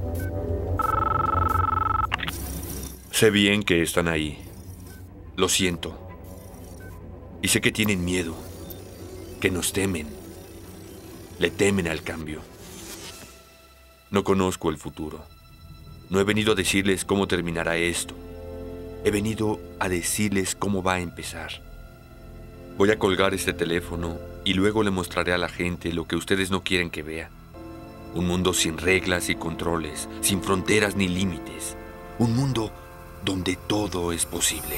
Sé bien que están ahí. Lo siento. Y sé que tienen miedo, que nos temen. Le temen al cambio. No conozco el futuro. No he venido a decirles cómo terminará esto. He venido a decirles cómo va a empezar. Voy a colgar este teléfono y luego le mostraré a la gente lo que ustedes no quieren que vea. Un mundo sin reglas y controles, sin fronteras ni límites. Un mundo donde todo es posible.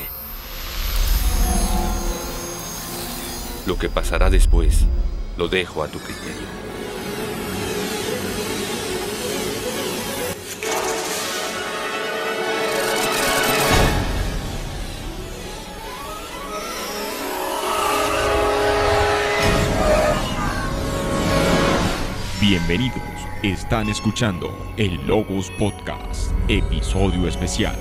Lo que pasará después, lo dejo a tu criterio. Bienvenidos, están escuchando el Logos Podcast, episodio especial.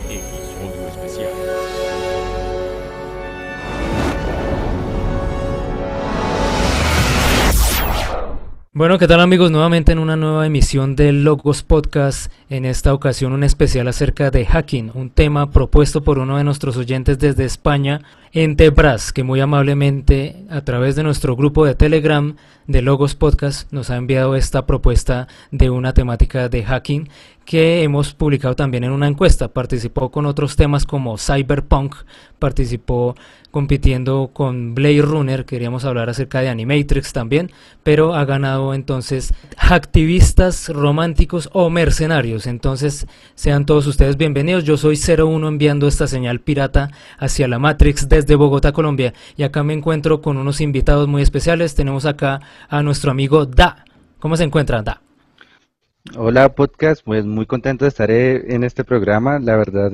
Bueno, ¿qué tal amigos? Nuevamente en una nueva emisión del Logos Podcast, en esta ocasión un especial acerca de hacking, un tema propuesto por uno de nuestros oyentes desde España, Entebras, que muy amablemente a través de nuestro grupo de Telegram de Logos Podcast nos ha enviado esta propuesta de una temática de hacking que hemos publicado también en una encuesta. Participó con otros temas como Cyberpunk, participó compitiendo con Blade Runner, queríamos hablar acerca de Animatrix también, pero ha ganado entonces hacktivistas, románticos o mercenarios. Entonces sean todos ustedes bienvenidos. Yo soy 01 enviando esta señal pirata hacia la Matrix desde Bogotá, Colombia, y acá me encuentro con unos invitados muy especiales. Tenemos acá a nuestro amigo Da. ¿Cómo se encuentra, Da? Hola podcast, pues muy contento de estar en este programa. La verdad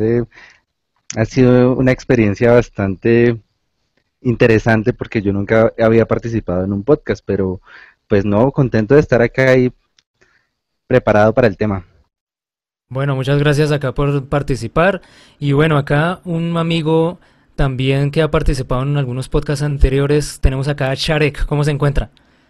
ha sido una experiencia bastante interesante porque yo nunca había participado en un podcast, pero pues no, contento de estar acá y preparado para el tema. Bueno, muchas gracias acá por participar. Y bueno, acá un amigo también que ha participado en algunos podcasts anteriores, tenemos acá a Sharek. ¿Cómo se encuentra?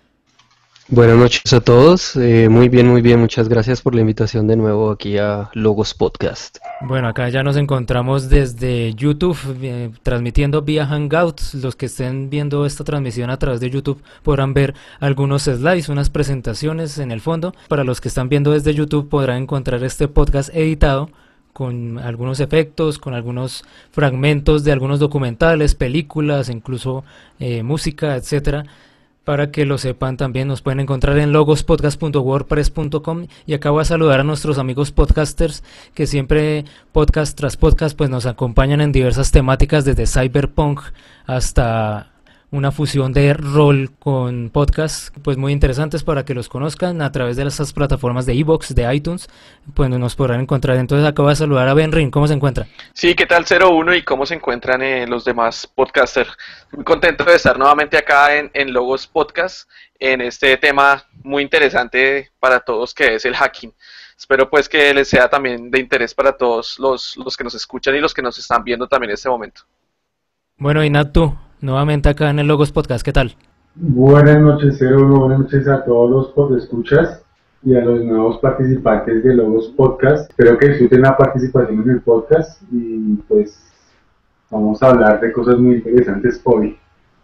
Buenas noches a todos, muy bien, muchas gracias por la invitación de nuevo aquí a Logos Podcast. Bueno, acá ya nos encontramos desde YouTube, transmitiendo vía Hangouts. Los que estén viendo esta transmisión a través de YouTube podrán ver algunos slides, unas presentaciones en el fondo. Para los que están viendo desde YouTube podrán encontrar este podcast editado con algunos efectos, con algunos fragmentos de algunos documentales, películas, incluso música, etcétera. Para que lo sepan también nos pueden encontrar en logospodcast.wordpress.com. Y acá voy a saludar a nuestros amigos podcasters que siempre podcast tras podcast pues nos acompañan en diversas temáticas, desde Cyberpunk hasta una fusión de rol con podcasts pues muy interesantes para que los conozcan a través de esas plataformas de iVoox, de iTunes, pues nos podrán encontrar. Entonces acá voy a saludar a Benrin. ¿Cómo se encuentra? Sí, ¿qué tal 01 y cómo se encuentran los demás podcasters? Muy contento de estar nuevamente acá en Logos Podcast, en este tema muy interesante para todos que es el hacking. Espero pues que les sea también de interés para todos los que nos escuchan y los que nos están viendo también en este momento. Bueno, y Nat, tú, nuevamente acá en el Logos Podcast, ¿qué tal? Buenas noches, 01, buenas noches a todos los podescuchas y a los nuevos participantes de Logos Podcast. Espero que disfruten la participación en el podcast y pues vamos a hablar de cosas muy interesantes hoy.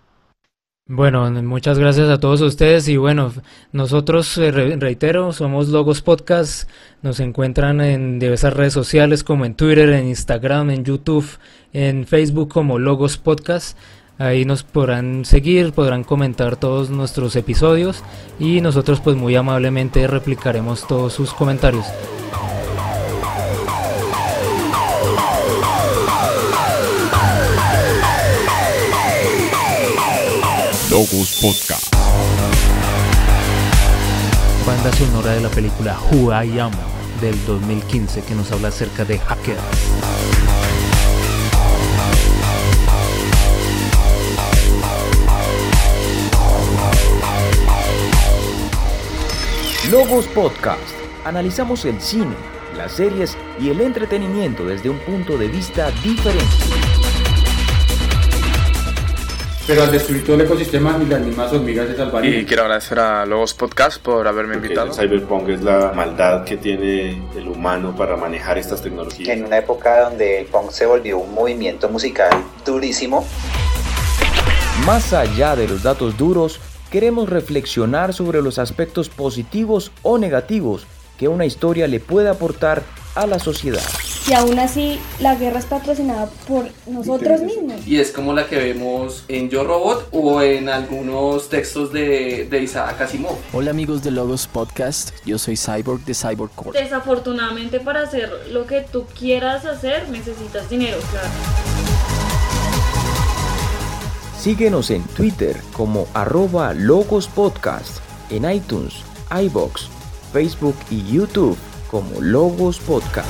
Bueno, muchas gracias a todos ustedes y bueno, nosotros, reitero, somos Logos Podcast. Nos encuentran en diversas redes sociales como en Twitter, en Instagram, en YouTube, en Facebook como Logos Podcast. Ahí nos podrán seguir, podrán comentar todos nuestros episodios y nosotros pues muy amablemente replicaremos todos sus comentarios. Logos Podcast. Banda sonora de la película Who I Am del 2015 que nos habla acerca de hacker. Logos Podcast. Analizamos el cine, las series y el entretenimiento desde un punto de vista diferente. pero al destruir todo el ecosistema ni las mismas hormigas se salvarían. Y quiero agradecer a Logos Podcast por haberme invitado. El cyberpunk es la maldad que tiene el humano para manejar estas tecnologías. En una época donde el punk se volvió un movimiento musical durísimo. Más allá de los datos duros, queremos reflexionar sobre los aspectos positivos o negativos que una historia le puede aportar a la sociedad. Y aún así, la guerra es patrocinada por nosotros mismos. Y es como la que vemos en Yo Robot o en algunos textos de Isaac Asimov. Hola amigos de Logos Podcast, yo soy Cyborg de Cyborg Core. Desafortunadamente, para hacer lo que tú quieras hacer necesitas dinero, claro. Síguenos en Twitter como @LogosPodcast, en iTunes, iVoox, Facebook y YouTube como Logos Podcast.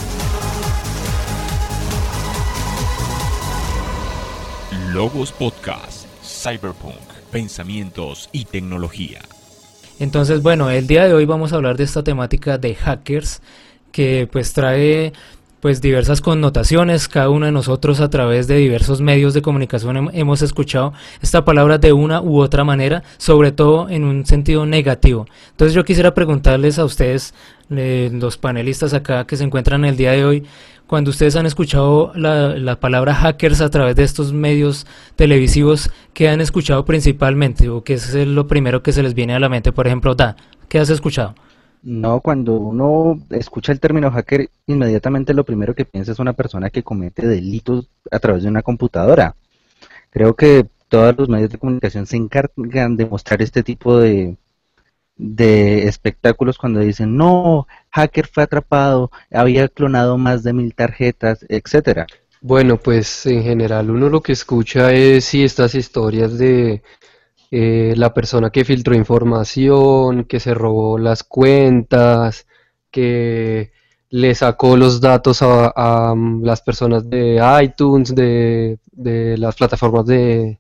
Logos Podcast, Cyberpunk, pensamientos y tecnología. Entonces, bueno, el día de hoy vamos a hablar de esta temática de hackers que pues trae pues diversas connotaciones. Cada uno de nosotros a través de diversos medios de comunicación hemos escuchado esta palabra de una u otra manera, sobre todo en un sentido negativo. Entonces yo quisiera preguntarles a ustedes, los panelistas acá que se encuentran el día de hoy, cuando ustedes han escuchado la palabra hackers a través de estos medios televisivos, ¿qué han escuchado principalmente? ¿O qué es lo primero que se les viene a la mente? Por ejemplo, ¿qué has escuchado? No, cuando uno escucha el término hacker, inmediatamente lo primero que piensa es una persona que comete delitos a través de una computadora. Creo que todos los medios de comunicación se encargan de mostrar este tipo de espectáculos cuando dicen, no, hacker fue atrapado, había clonado más de 1000 tarjetas, etcétera. Bueno, pues en general uno lo que escucha es sí estas historias de la persona que filtró información, que se robó las cuentas, que le sacó los datos a las personas de iTunes, de las plataformas de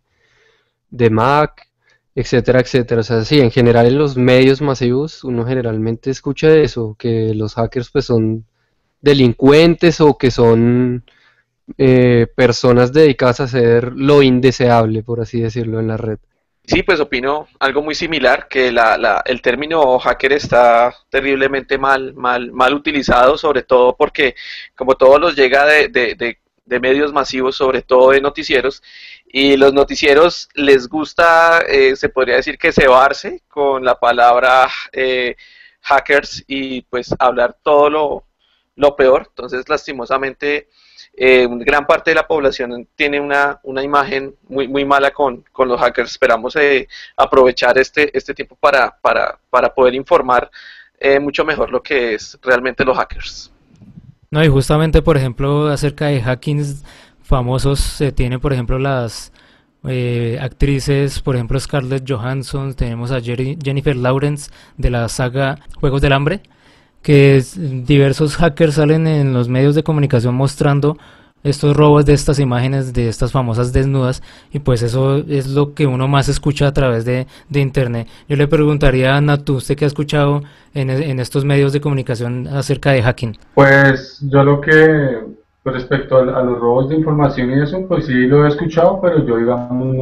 Mac, etcétera, etcétera. O sea, sí, en general en los medios masivos uno generalmente escucha eso, que los hackers pues son delincuentes o que son personas dedicadas a hacer lo indeseable, por así decirlo, en la red. Sí, pues opino algo muy similar, que el término hacker está terriblemente mal utilizado, sobre todo porque como todo nos llega de medios masivos, sobre todo de noticieros, y los noticieros les gusta, se podría decir que cebarse con la palabra hackers y pues hablar todo lo peor. Entonces lastimosamente gran parte de la población tiene una imagen muy mala con los hackers. Esperamos aprovechar este tiempo para poder informar mucho mejor lo que es realmente los hackers. No, y justamente, por ejemplo, acerca de hackings famosos, se tiene, por ejemplo, las actrices, por ejemplo, Scarlett Johansson, tenemos a Jennifer Lawrence de la saga Juegos del Hambre, que diversos hackers salen en los medios de comunicación mostrando estos robos de estas imágenes de estas famosas desnudas, y pues eso es lo que uno más escucha a través de internet. Yo le preguntaría a Natu, ¿usted qué ha escuchado en estos medios de comunicación acerca de hacking? Pues yo pues respecto a los robos de información y eso, pues sí lo he escuchado, pero yo digamos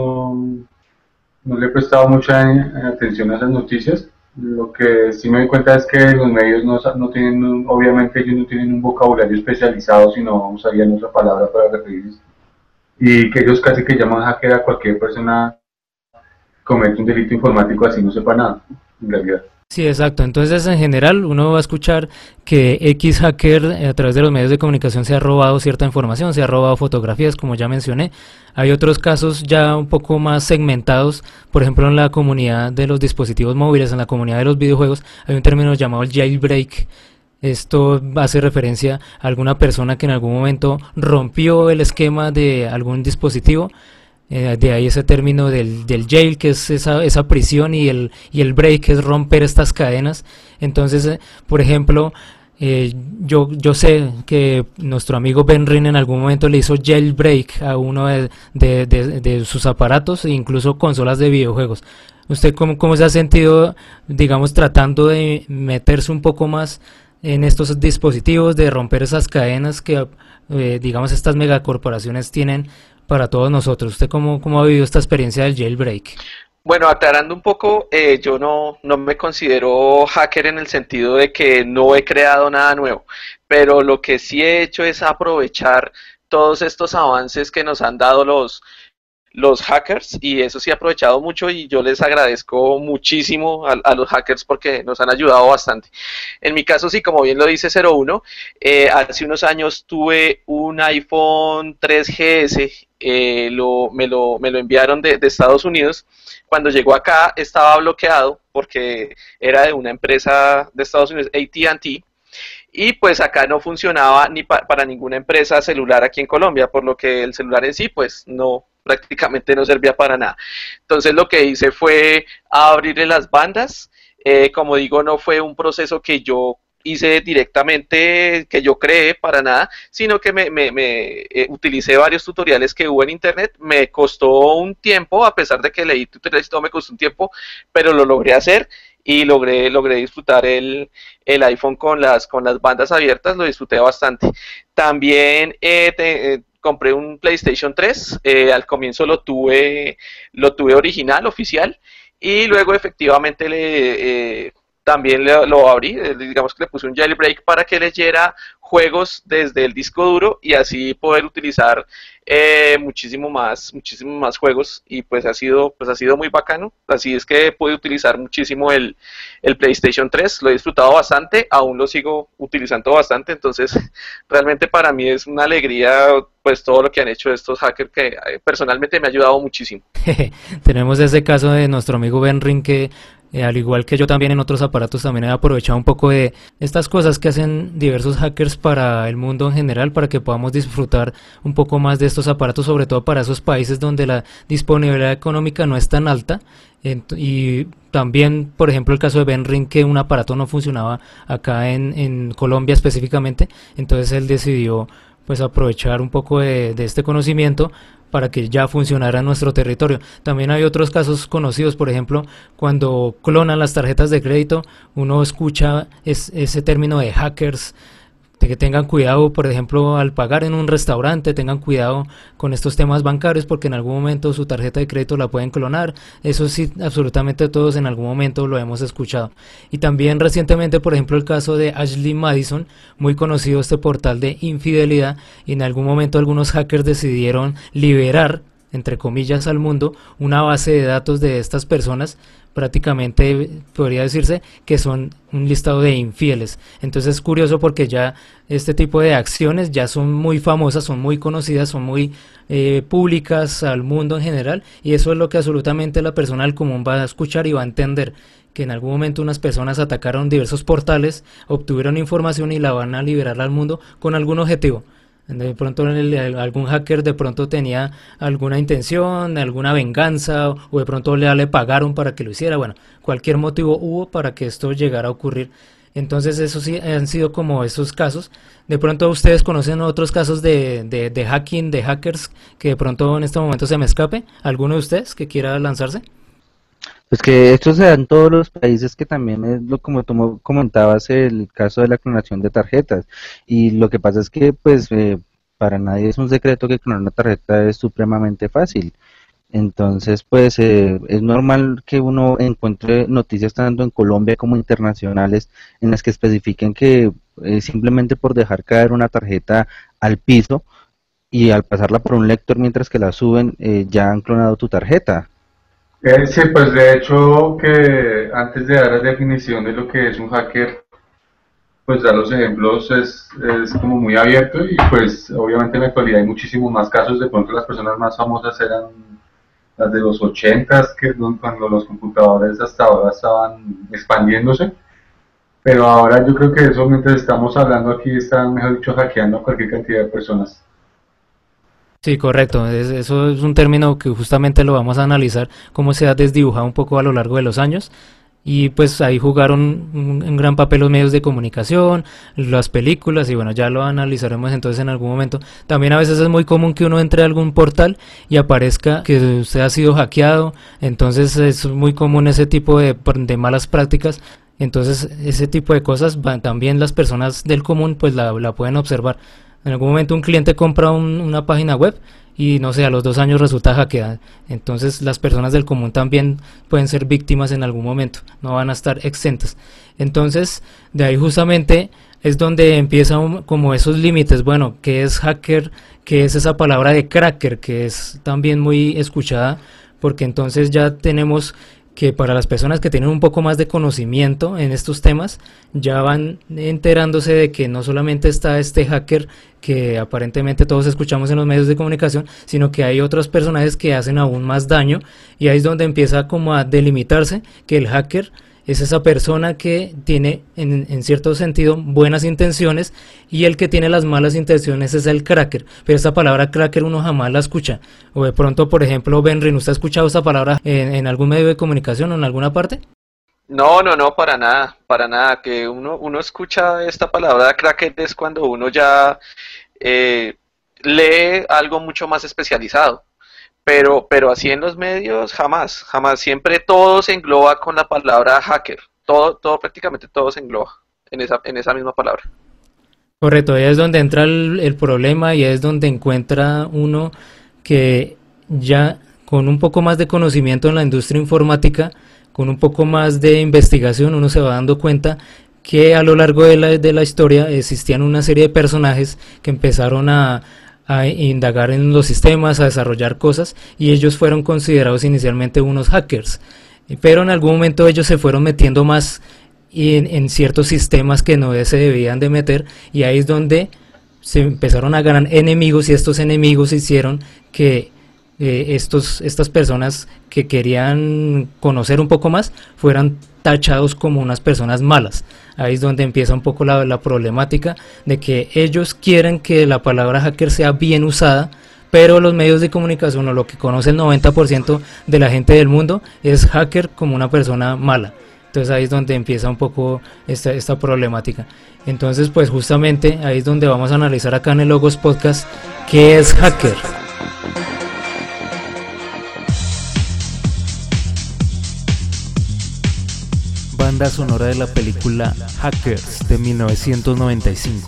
no le he prestado mucha atención a esas noticias. Lo que sí me doy cuenta es que los medios no tienen, obviamente ellos no tienen un vocabulario especializado, sino usarían otra palabra para referirse. Y que ellos casi que llaman hacker a cualquier persona que comete un delito informático así no sepa nada, en realidad. Sí, exacto. Entonces, en general, uno va a escuchar que X hacker a través de los medios de comunicación se ha robado cierta información, se ha robado fotografías, como ya mencioné. Hay otros casos ya un poco más segmentados, por ejemplo, en la comunidad de los dispositivos móviles, en la comunidad de los videojuegos, hay un término llamado el jailbreak. Esto hace referencia a alguna persona que en algún momento rompió el esquema de algún dispositivo. De ahí ese término del jail, que es esa prisión, y el break, que es romper estas cadenas. Entonces, por ejemplo, yo sé que nuestro amigo Ben Rin en algún momento le hizo jailbreak a uno de sus aparatos e incluso consolas de videojuegos. ¿Usted cómo se ha sentido, digamos, tratando de meterse un poco más en estos dispositivos, de romper esas cadenas que, digamos, estas megacorporaciones tienen para todos nosotros. ¿Usted cómo ha vivido esta experiencia del jailbreak? Bueno, aclarando un poco, yo no me considero hacker en el sentido de que no he creado nada nuevo, pero lo que sí he hecho es aprovechar todos estos avances que nos han dado los hackers, y eso sí he aprovechado mucho, y yo les agradezco muchísimo a los hackers porque nos han ayudado bastante. En mi caso, sí, como bien lo dice 01, hace unos años tuve un iPhone 3GS, me lo enviaron de Estados Unidos. Cuando llegó acá estaba bloqueado porque era de una empresa de Estados Unidos, AT&T, y pues acá no funcionaba ni para ninguna empresa celular aquí en Colombia, por lo que el celular en sí pues prácticamente no servía para nada. Entonces lo que hice fue abrirle las bandas. Como digo, no fue un proceso que yo hice directamente, que yo creé para nada, sino que utilicé varios tutoriales que hubo en internet. Me costó un tiempo, a pesar de que leí tutoriales y todo, me costó un tiempo, pero lo logré hacer y logré disfrutar el iPhone con las bandas abiertas, lo disfruté bastante. También compré un PlayStation 3, al comienzo lo tuve original, oficial, y luego efectivamente también lo abrí, digamos que le puse un jailbreak para que leyera juegos desde el disco duro y así poder utilizar muchísimos más juegos, y pues ha sido muy bacano. Así es que pude utilizar muchísimo el PlayStation 3, lo he disfrutado bastante, aún lo sigo utilizando bastante, entonces realmente para mí es una alegría pues todo lo que han hecho estos hackers, que personalmente me ha ayudado muchísimo. Tenemos ese caso de nuestro amigo Benrin, que al igual que yo también en otros aparatos también he aprovechado un poco de estas cosas que hacen diversos hackers para el mundo en general, para que podamos disfrutar un poco más de estos aparatos, sobre todo para esos países donde la disponibilidad económica no es tan alta. Y también, por ejemplo, el caso de Benrin, que un aparato no funcionaba acá en Colombia específicamente, entonces él decidió pues aprovechar un poco de este conocimiento para que ya funcionara en nuestro territorio. También hay otros casos conocidos, por ejemplo, cuando clonan las tarjetas de crédito, uno escucha ese término de hackers, de que tengan cuidado, por ejemplo, al pagar en un restaurante, tengan cuidado con estos temas bancarios, porque en algún momento su tarjeta de crédito la pueden clonar. Eso sí, absolutamente todos en algún momento lo hemos escuchado. Y también recientemente, por ejemplo, el caso de Ashley Madison, muy conocido este portal de infidelidad, y en algún momento algunos hackers decidieron liberar, entre comillas, al mundo una base de datos de estas personas. Prácticamente podría decirse que son un listado de infieles. Entonces es curioso porque ya este tipo de acciones ya son muy famosas, son muy conocidas, son muy públicas al mundo en general, y eso es lo que absolutamente la persona del común va a escuchar y va a entender, que en algún momento unas personas atacaron diversos portales, obtuvieron información y la van a liberar al mundo con algún objetivo. De pronto algún hacker de pronto tenía alguna intención, alguna venganza, o de pronto le pagaron para que lo hiciera. Bueno, cualquier motivo hubo para que esto llegara a ocurrir. Entonces eso sí han sido como esos casos. De pronto ustedes conocen otros casos de hacking, de hackers, que de pronto en este momento se me escape. ¿Alguno de ustedes que quiera lanzarse? Pues que esto se da en todos los países, que también es como tú comentabas, el caso de la clonación de tarjetas. Y lo que pasa es que pues para nadie es un secreto que clonar una tarjeta es supremamente fácil. Entonces pues es normal que uno encuentre noticias tanto en Colombia como internacionales en las que especifiquen que simplemente por dejar caer una tarjeta al piso y al pasarla por un lector mientras que la suben, ya han clonado tu tarjeta. Sí, pues de hecho que antes de dar la definición de lo que es un hacker, pues dar los ejemplos es como muy abierto, y pues obviamente en la actualidad hay muchísimos más casos. De pronto las personas más famosas eran las de los 80s, que cuando los computadores hasta ahora estaban expandiéndose, pero ahora yo creo que eso, mientras estamos hablando aquí, están, mejor dicho, hackeando a cualquier cantidad de personas. Sí, correcto. Eso es un término que justamente lo vamos a analizar, cómo se ha desdibujado un poco a lo largo de los años. Y pues ahí jugaron un gran papel los medios de comunicación, las películas, y bueno, ya lo analizaremos entonces en algún momento. También a veces es muy común que uno entre a algún portal y aparezca que usted ha sido hackeado. Entonces es muy común ese tipo de malas prácticas Entonces ese tipo de cosas también las personas del común pues la pueden observar. En algún momento un cliente compra una página web y no sé, a los 2 años resulta hackeada. Entonces las personas del común también pueden ser víctimas en algún momento, no van a estar exentas. Entonces de ahí justamente es donde empiezan como esos límites. Bueno, ¿qué es hacker? ¿Qué es esa palabra de cracker? Que es también muy escuchada, porque entonces ya tenemos que para las personas que tienen un poco más de conocimiento en estos temas, ya van enterándose de que no solamente está este hacker que aparentemente todos escuchamos en los medios de comunicación, sino que hay otros personajes que hacen aún más daño, y ahí es donde empieza como a delimitarse que el hacker es esa persona que tiene en cierto sentido buenas intenciones, y el que tiene las malas intenciones es el cracker. Pero esta palabra cracker uno jamás la escucha, o de pronto, por ejemplo, Benrin, ¿usted ha escuchado esta palabra en algún medio de comunicación o en alguna parte? No, para nada, que uno escucha esta palabra cracker es cuando uno ya lee algo mucho más especializado. Pero así en los medios jamás, siempre todo se engloba con la palabra hacker, todo prácticamente todo se engloba en esa misma palabra. Correcto, ahí es donde entra el problema, y es donde encuentra uno que ya con un poco más de conocimiento en la industria informática, con un poco más de investigación, uno se va dando cuenta que a lo largo de la historia existían una serie de personajes que empezaron a indagar en los sistemas, a desarrollar cosas, y ellos fueron considerados inicialmente unos hackers, pero en algún momento ellos se fueron metiendo más en ciertos sistemas que no se debían de meter, y ahí es donde se empezaron a ganar enemigos, y estos enemigos hicieron que estas personas que querían conocer un poco más fueran tachados como unas personas malas. Ahí es donde empieza un poco la problemática de que ellos quieren que la palabra hacker sea bien usada, pero los medios de comunicación, o lo que conoce el 90% de la gente del mundo, es hacker como una persona mala. Entonces ahí es donde empieza un poco esta problemática. Entonces pues justamente ahí es donde vamos a analizar acá en el Logos Podcast qué es hacker. Banda sonora de la película Hackers de 1995.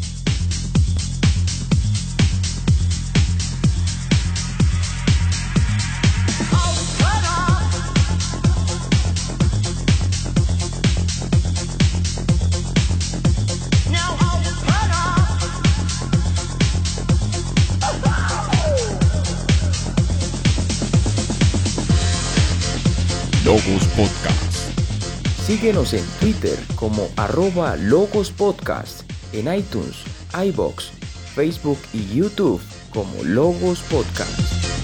Logos Podcast. Síguenos en Twitter como @LogosPodcast, en iTunes, iVoox, Facebook y YouTube como Logos Podcast.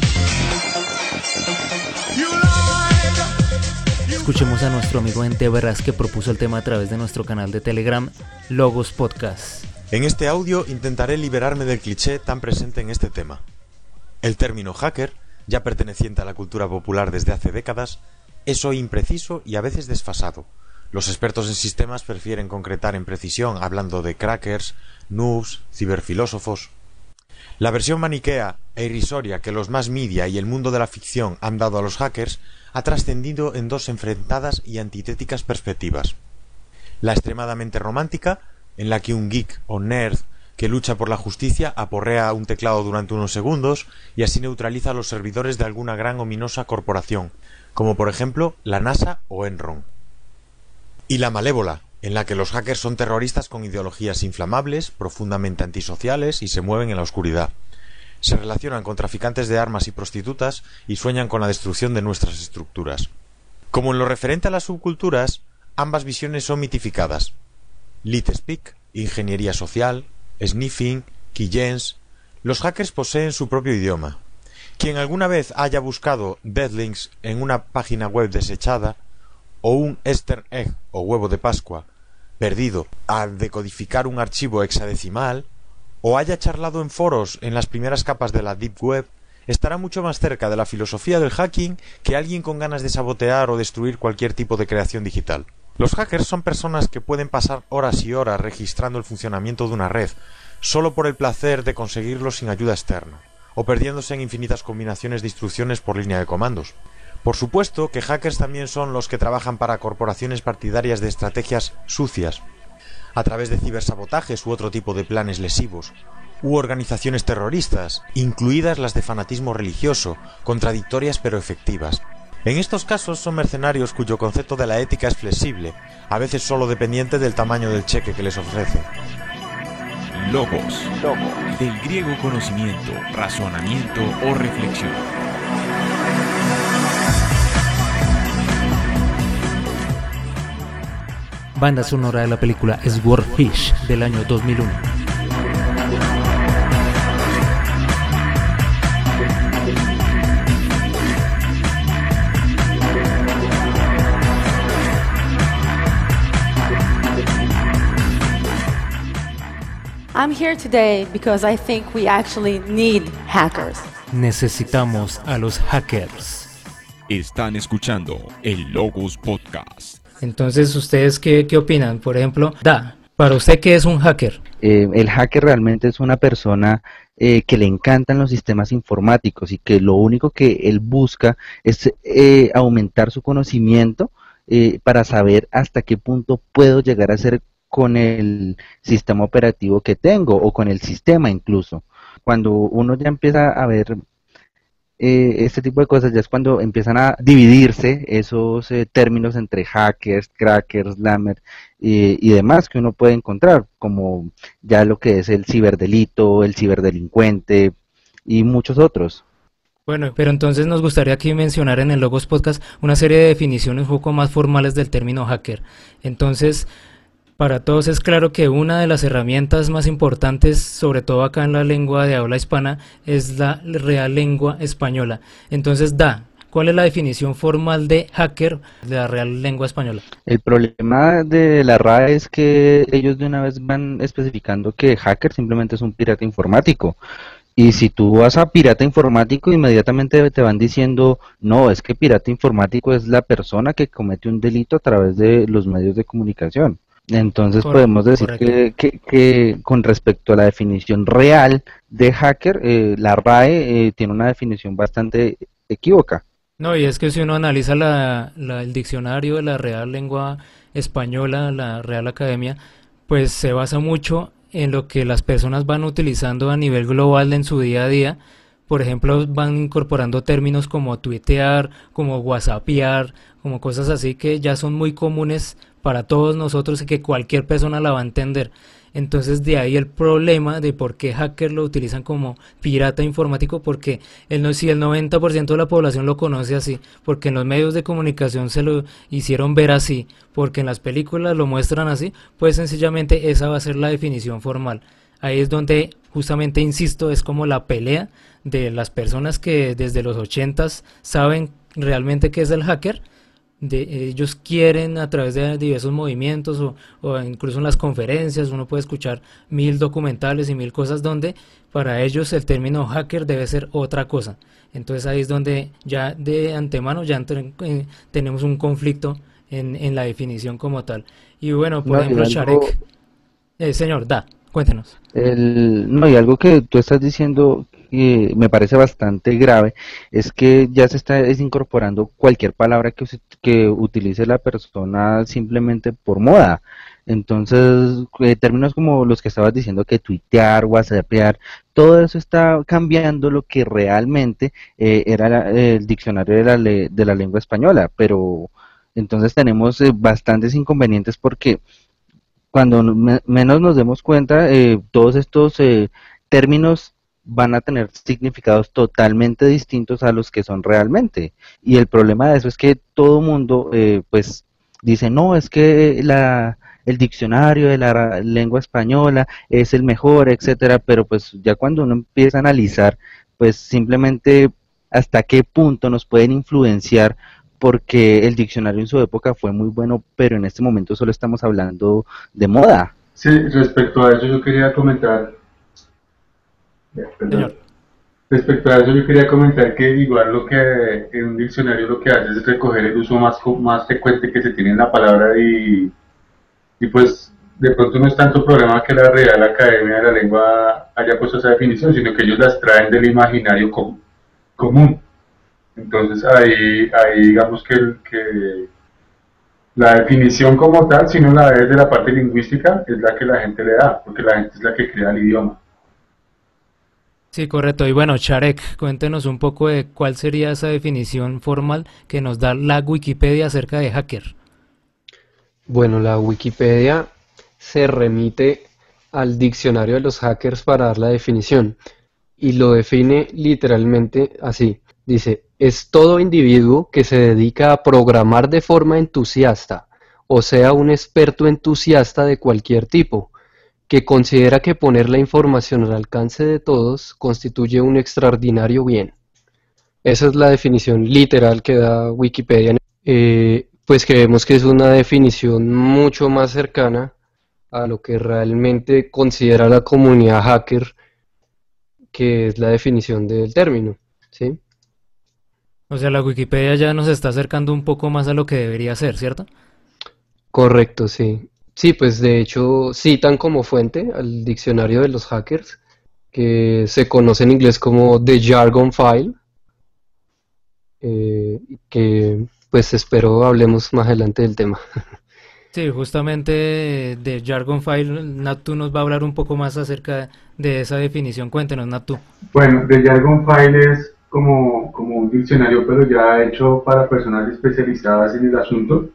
Escuchemos a nuestro amigo Ente Verraz, que propuso el tema a través de nuestro canal de Telegram, Logos Podcast. En este audio intentaré liberarme del cliché tan presente en este tema. El término hacker, ya perteneciente a la cultura popular desde hace décadas, es hoy impreciso y a veces desfasado. Los expertos en sistemas prefieren concretar en precisión hablando de crackers, noobs, ciberfilósofos. La versión maniquea e irrisoria que los mass media y el mundo de la ficción han dado a los hackers ha trascendido en dos enfrentadas y antitéticas perspectivas. La extremadamente romántica, en la que un geek o nerd que lucha por la justicia aporrea un teclado durante unos segundos y así neutraliza a los servidores de alguna gran ominosa corporación, como por ejemplo la NASA o Enron. Y la malévola, en la que los hackers son terroristas con ideologías inflamables, profundamente antisociales y se mueven en la oscuridad. Se relacionan con traficantes de armas y prostitutas y sueñan con la destrucción de nuestras estructuras. Como en lo referente a las subculturas, ambas visiones son mitificadas. LeetSpeak, ingeniería social, sniffing, keyless. Los hackers poseen su propio idioma. Quien alguna vez haya buscado deadlinks en una página web desechada, o un Easter egg o huevo de Pascua perdido al decodificar un archivo hexadecimal, o haya charlado en foros en las primeras capas de la Deep Web, estará mucho más cerca de la filosofía del hacking que alguien con ganas de sabotear o destruir cualquier tipo de creación digital. Los hackers son personas que pueden pasar horas y horas registrando el funcionamiento de una red, solo por el placer de conseguirlo sin ayuda externa, o perdiéndose en infinitas combinaciones de instrucciones por línea de comandos. Por supuesto que hackers también son los que trabajan para corporaciones partidarias de estrategias sucias, a través de cibersabotajes u otro tipo de planes lesivos, u organizaciones terroristas, incluidas las de fanatismo religioso, contradictorias pero efectivas. En estos casos son mercenarios cuyo concepto de la ética es flexible, a veces solo dependiente del tamaño del cheque que les ofrecen. Logos. Del griego conocimiento, razonamiento o reflexión. Banda sonora de la película Swordfish del año 2001. I'm here today because I think we actually need hackers. Necesitamos a los hackers. Están escuchando el Logos Podcast. Entonces, ¿ustedes qué opinan? Por ejemplo, para usted, ¿qué es un hacker? El hacker realmente es una persona que le encantan los sistemas informáticos y que lo único que él busca es aumentar su conocimiento para saber hasta qué punto puedo llegar a ser con el sistema operativo que tengo o con el sistema incluso. Cuando uno ya empieza a ver este tipo de cosas, ya es cuando empiezan a dividirse esos términos entre hackers, crackers, slammer y demás que uno puede encontrar, como ya lo que es el ciberdelito, el ciberdelincuente y muchos otros. Bueno, pero entonces nos gustaría aquí mencionar en el Logos Podcast una serie de definiciones un poco más formales del término hacker. Entonces, para todos es claro que una de las herramientas más importantes, sobre todo acá en la lengua de habla hispana, es la Real Lengua Española. Entonces, ¿cuál es la definición formal de hacker de la Real Lengua Española? El problema de la RAE es que ellos de una vez van especificando que hacker simplemente es un pirata informático. Y si tú vas a pirata informático, inmediatamente te van diciendo, no, es que pirata informático es la persona que comete un delito a través de los medios de comunicación. Entonces podemos decir que con respecto a la definición real de hacker, la RAE tiene una definición bastante equívoca. No, y es que si uno analiza el diccionario de la Real Lengua Española, la Real Academia, pues se basa mucho en lo que las personas van utilizando a nivel global en su día a día. Por ejemplo, van incorporando términos como tuitear, como whatsappear, como cosas así que ya son muy comunes para todos nosotros y que cualquier persona la va a entender. Entonces de ahí el problema de por qué hackers lo utilizan como pirata informático, porque si el 90% de la población lo conoce así, porque en los medios de comunicación se lo hicieron ver así, porque en las películas lo muestran así, pues sencillamente esa va a ser la definición formal. Ahí es donde justamente, insisto, es como la pelea de las personas que desde los 80s saben realmente qué es el hacker. Ellos quieren a través de diversos movimientos o incluso en las conferencias uno puede escuchar 1000 documentales y 1000 cosas donde para ellos el término hacker debe ser otra cosa. Entonces ahí es donde ya de antemano ya tenemos un conflicto en la definición como tal. Y bueno, por ejemplo, Sharek, señor, cuéntenos. Y algo que tú estás diciendo me parece bastante grave, es que ya se está incorporando cualquier palabra que utilice la persona simplemente por moda. Entonces, términos como los que estabas diciendo, que tuitear, whatsappear, todo eso está cambiando lo que realmente era el diccionario de la lengua española, pero entonces tenemos bastantes inconvenientes porque cuando menos nos demos cuenta, todos estos términos van a tener significados totalmente distintos a los que son realmente. Y el problema de eso es que todo mundo pues dice, no, es que el diccionario de la lengua española es el mejor, etcétera, pero pues ya cuando uno empieza a analizar, pues simplemente hasta qué punto nos pueden influenciar, porque el diccionario en su época fue muy bueno, pero en este momento solo estamos hablando de moda. Sí, respecto a eso yo quería comentar, respecto a eso yo quería comentar que igual lo que en un diccionario lo que hace es recoger el uso más frecuente que se tiene en la palabra y pues de pronto no es tanto problema que la Real Academia de la Lengua haya puesto esa definición, sino que ellos las traen del imaginario común. Entonces ahí digamos que la definición como tal, si no la ve desde la parte lingüística, es la que la gente le da, porque la gente es la que crea el idioma. Sí, correcto. Y bueno, Charek, cuéntenos un poco de cuál sería esa definición formal que nos da la Wikipedia acerca de hacker. Bueno, la Wikipedia se remite al diccionario de los hackers para dar la definición y lo define literalmente así. Dice, es todo individuo que se dedica a programar de forma entusiasta, o sea, un experto entusiasta de cualquier tipo, que considera que poner la información al alcance de todos constituye un extraordinario bien. Esa es la definición literal que da Wikipedia. Pues creemos que es una definición mucho más cercana a lo que realmente considera la comunidad hacker, que es la definición del término, ¿sí? O sea, la Wikipedia ya nos está acercando un poco más a lo que debería ser, ¿cierto? Correcto, sí. Sí, pues de hecho citan como fuente al diccionario de los hackers, que se conoce en inglés como The Jargon File, que pues espero hablemos más adelante del tema. Sí, justamente de Jargon File, Natu nos va a hablar un poco más acerca de esa definición. Cuéntenos, Natu. Bueno, The Jargon File es como un diccionario, pero ya hecho para personas especializadas en el asunto.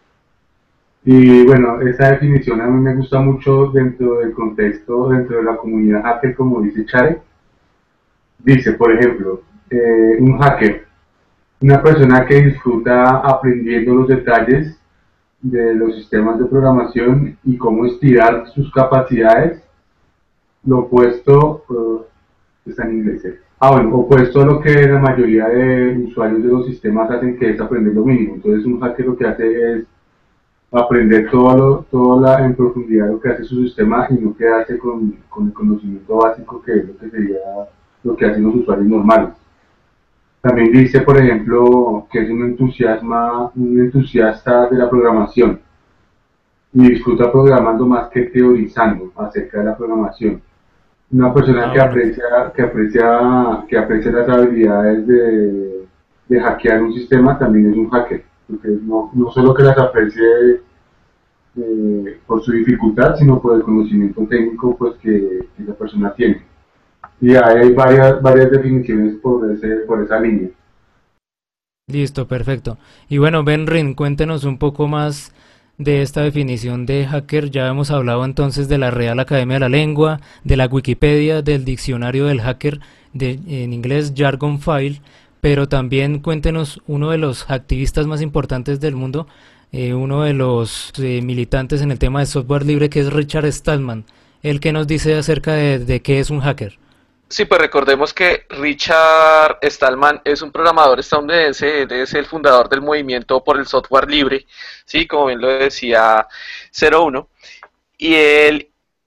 Y bueno, esa definición a mí me gusta mucho dentro del contexto, dentro de la comunidad hacker, como dice Charek. Dice, por ejemplo, un hacker, una persona que disfruta aprendiendo los detalles de los sistemas de programación y cómo estirar sus capacidades, lo opuesto, está en inglés. Bueno, opuesto a lo que la mayoría de usuarios de los sistemas hacen, que es aprender lo mínimo. Entonces un hacker lo que hace es aprender en profundidad lo que hace su sistema y no quedarse con el conocimiento básico, que es lo que sería lo que hacen los usuarios normales. También dice, por ejemplo, que es un entusiasta de la programación y disfruta programando más que teorizando acerca de la programación. Una persona que aprecia las habilidades de hackear un sistema también es un hacker, porque no solo que las aprecie por su dificultad, sino por el conocimiento técnico pues que esa persona tiene. Y hay varias definiciones por esa línea. Listo, perfecto. Y bueno, Benrin, cuéntenos un poco más de esta definición de hacker. Ya hemos hablado entonces de la Real Academia de la Lengua, de la Wikipedia, del diccionario del hacker, en inglés Jargon File, pero también cuéntenos uno de los activistas más importantes del mundo, uno de los militantes en el tema de software libre, que es Richard Stallman. ¿El que nos dice acerca de qué es un hacker? Sí, pues recordemos que Richard Stallman es un programador estadounidense, él es el fundador del movimiento por el software libre, sí, como bien lo decía 01, y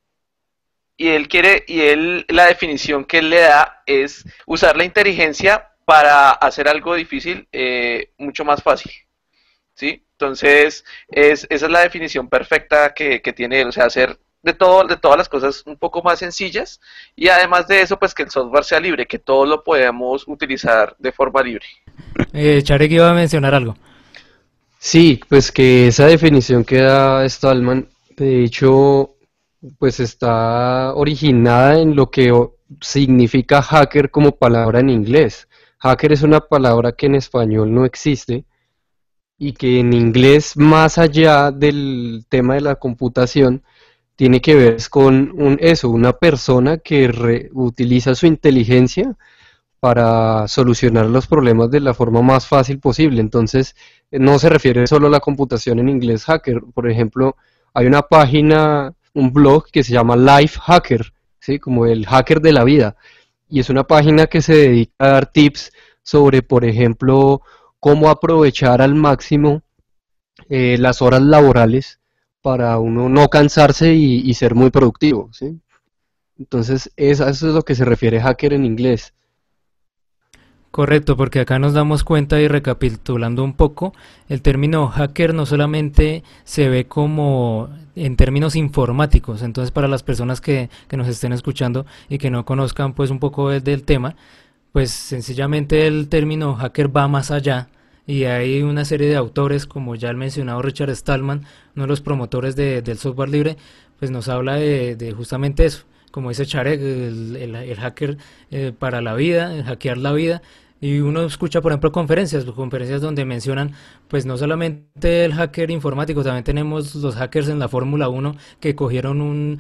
la definición que él le da es usar la inteligencia para hacer algo difícil mucho más fácil, ¿sí? Entonces, esa es la definición perfecta que tiene él, o sea, hacer de todas las cosas un poco más sencillas, y además de eso, pues que el software sea libre, que todos lo podamos utilizar de forma libre. Charek iba a mencionar algo. Sí, pues que esa definición que da Stallman, de hecho, pues está originada en lo que significa hacker como palabra en inglés. Hacker es una palabra que en español no existe y que en inglés, más allá del tema de la computación, tiene que ver con una persona que utiliza su inteligencia para solucionar los problemas de la forma más fácil posible. Entonces, no se refiere solo a la computación en inglés hacker. Por ejemplo, hay una página, un blog que se llama Life Hacker, ¿sí? Como el hacker de la vida. Y es una página que se dedica a dar tips sobre, por ejemplo, cómo aprovechar al máximo las horas laborales para uno no cansarse y ser muy productivo, ¿sí? Entonces, eso es lo que se refiere hacker en inglés. Correcto, porque acá nos damos cuenta, y recapitulando un poco, el término hacker no solamente se ve como en términos informáticos. Entonces, para las personas que nos estén escuchando y que no conozcan pues un poco del tema, pues sencillamente el término hacker va más allá. Y hay una serie de autores, como ya el mencionado Richard Stallman, uno de los promotores del software libre, pues nos habla de justamente eso, como dice Charek, el hacker para la vida, el hackear la vida. Y uno escucha, por ejemplo, conferencias donde mencionan, pues no solamente el hacker informático, también tenemos los hackers en la Fórmula 1 que cogieron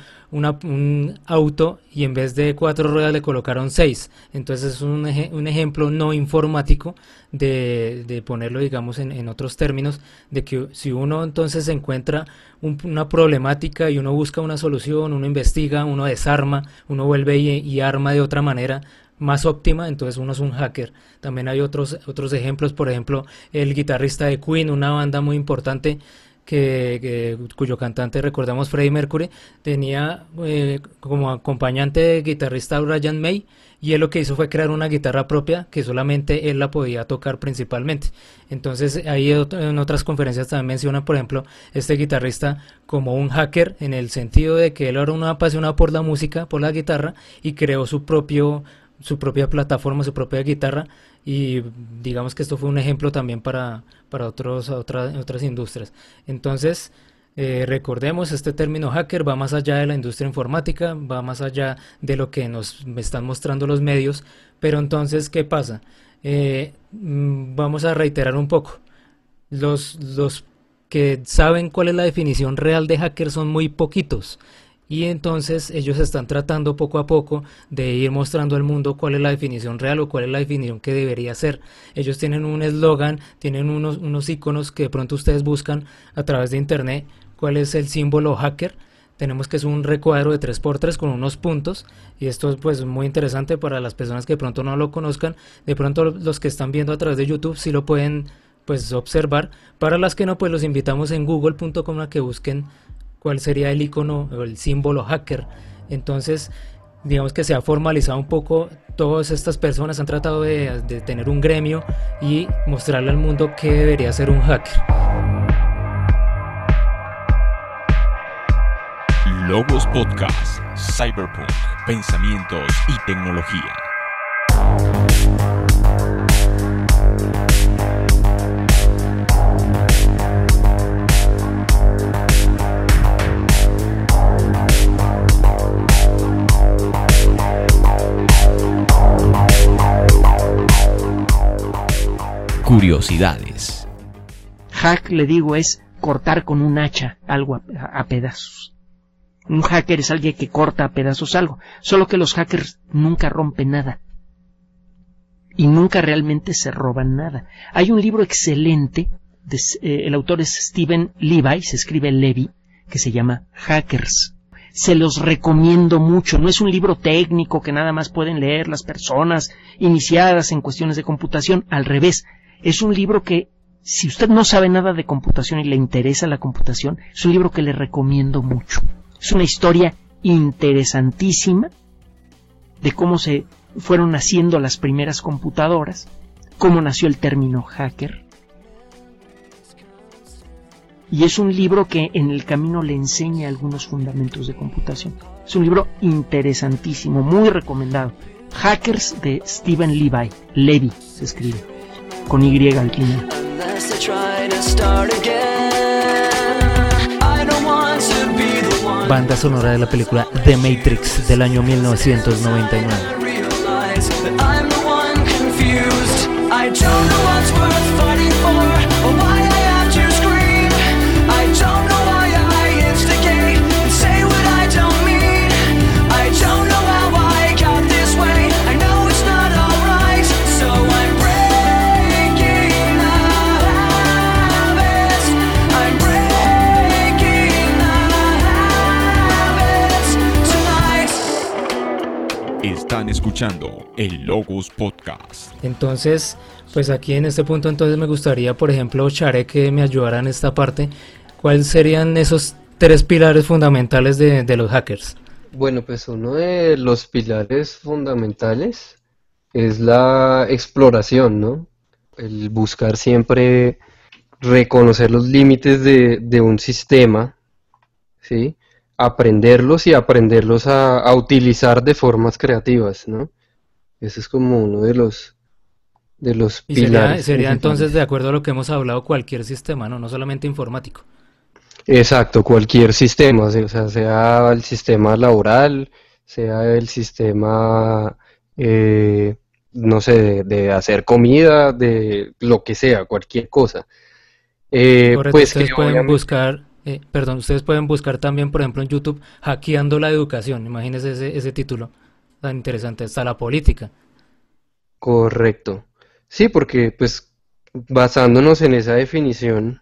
un auto y en vez de 4 ruedas le colocaron 6. Entonces es un ejemplo no informático de ponerlo, digamos, en otros términos, de que si uno entonces encuentra una problemática y uno busca una solución, uno investiga, uno desarma, uno vuelve y arma de otra manera más óptima, entonces uno es un hacker. También hay otros ejemplos, por ejemplo, el guitarrista de Queen, una banda muy importante cuyo cantante, recordamos, Freddie Mercury, tenía como acompañante de guitarrista Brian May, y él lo que hizo fue crear una guitarra propia que solamente él la podía tocar principalmente. Entonces ahí en otras conferencias también mencionan, por ejemplo, este guitarrista como un hacker, en el sentido de que él era un apasionado por la música, por la guitarra, y creó su propia plataforma, su propia guitarra, y digamos que esto fue un ejemplo también para otras industrias. Entonces, recordemos, este término hacker va más allá de la industria informática, va más allá de lo que nos están mostrando los medios, pero entonces, ¿qué pasa? Vamos a reiterar un poco. Los que saben cuál es la definición real de hacker son muy poquitos. Y entonces ellos están tratando poco a poco de ir mostrando al mundo cuál es la definición real o cuál es la definición que debería ser. Ellos tienen un eslogan, tienen unos iconos que de pronto ustedes buscan a través de internet, cuál es el símbolo hacker. Tenemos que es un recuadro de 3x3 con unos puntos, y esto es pues muy interesante para las personas que de pronto no lo conozcan. De pronto los que están viendo a través de YouTube sí lo pueden pues observar. Para las que no, pues los invitamos en google.com a que busquen cuál sería el icono o el símbolo hacker. Entonces, digamos que se ha formalizado un poco, todas estas personas han tratado de tener un gremio y mostrarle al mundo qué debería ser un hacker. Logos Podcast, Cyberpunk, pensamientos y tecnología. Curiosidades. Hack, le digo, es cortar con un hacha algo a pedazos. Un hacker es alguien que corta a pedazos algo, solo que los hackers nunca rompen nada y nunca realmente se roban nada. Hay un libro excelente, el autor es Steven Levy, se escribe Levy, que se llama Hackers. Se los recomiendo mucho. No es un libro técnico que nada más pueden leer las personas iniciadas en cuestiones de computación, al revés. Es un libro que, si usted no sabe nada de computación y le interesa la computación, es un libro que le recomiendo mucho. Es una historia interesantísima de cómo se fueron naciendo las primeras computadoras, cómo nació el término hacker. Y es un libro que en el camino le enseña algunos fundamentos de computación. Es un libro interesantísimo, muy recomendado. Hackers, de Steven Levy. Levy se escribe, con Y al final. Banda sonora de la película The Matrix del año 1999. Están escuchando el Logos Podcast. Entonces, pues aquí en este punto entonces me gustaría, por ejemplo, Charek, que me ayudara en esta parte. ¿Cuáles serían esos 3 pilares fundamentales de los hackers? Bueno, pues uno de los pilares fundamentales es la exploración, ¿no? El buscar siempre reconocer los límites de un sistema, ¿sí? Aprenderlos y aprenderlos a utilizar de formas creativas, ¿no? Ese es como uno de los Y pilares sería entonces, principales. de acuerdo a lo que hemos hablado, cualquier sistema, ¿no? No solamente informático. Exacto, cualquier sistema, o sea, sea el sistema laboral, sea el sistema, no sé, de hacer comida, de lo que sea, cualquier cosa. Correcto, Pues que ustedes pueden obviamente, buscar, perdón, ustedes pueden buscar también, por ejemplo, en YouTube, hackeando la educación. Imagínense ese título tan interesante, hasta la política. correcto. Sí, porque pues basándonos en esa definición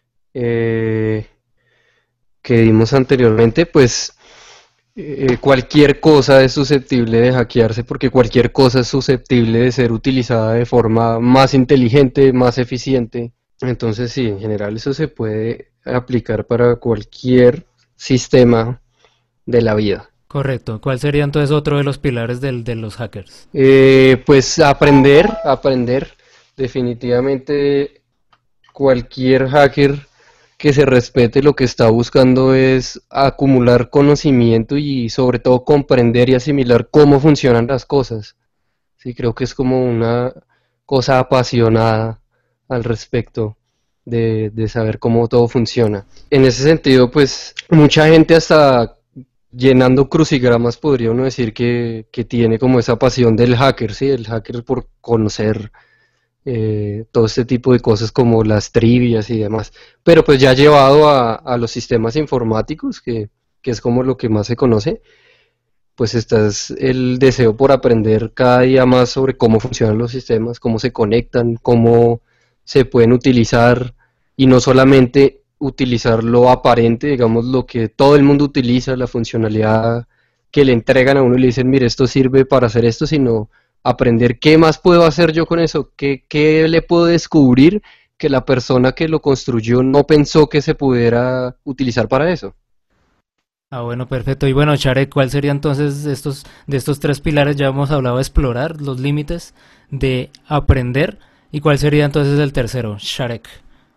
eh, que dimos anteriormente, pues cualquier cosa es susceptible de hackearse porque cualquier cosa es susceptible de ser utilizada de forma más inteligente, más eficiente. Entonces sí, en general eso se puede aplicar para cualquier sistema de la vida. Correcto. ¿Cuál sería entonces otro de los pilares de los hackers? Pues aprender. Definitivamente cualquier hacker que se respete lo que está buscando es acumular conocimiento y sobre todo comprender y asimilar cómo funcionan las cosas. Sí, creo que es como una cosa apasionada al respecto de saber cómo todo funciona. En ese sentido, pues mucha gente hasta llenando crucigramas podría uno decir que tiene como esa pasión del hacker, ¿sí? El hacker por conocer todo este tipo de cosas como las trivias y demás. Pero pues ya llevado a los sistemas informáticos, que es como lo que más se conoce, pues está es el deseo por aprender cada día más sobre cómo funcionan los sistemas, cómo se conectan, cómo se pueden utilizar y no solamente utilizar lo aparente, digamos lo que todo el mundo utiliza, la funcionalidad que le entregan a uno y le dicen, mire, esto sirve para hacer esto, sino aprender qué más puedo hacer yo con eso, qué le puedo descubrir que la persona que lo construyó no pensó que se pudiera utilizar para eso. Ah, bueno, perfecto. Y bueno, Sharek, ¿cuál sería entonces de estos tres pilares? Ya hemos hablado de explorar los límites, de aprender. ¿Y cuál sería entonces el tercero, Sharek?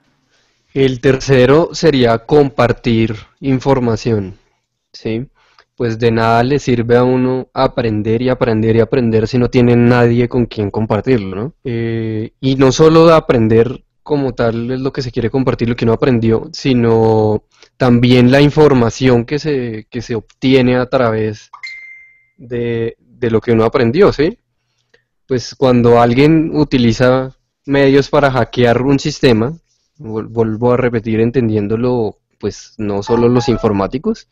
El tercero sería compartir información, ¿sí? Pues de nada le sirve a uno aprender y aprender y aprender si no tiene nadie con quien compartirlo, ¿no? Y no solo de aprender como tal es lo que se quiere compartir, lo que uno aprendió, sino también la información que se obtiene a través de lo que uno aprendió, ¿sí? Pues cuando alguien utiliza medios para hackear un sistema, vuelvo a repetir entendiéndolo, pues no solo los informáticos,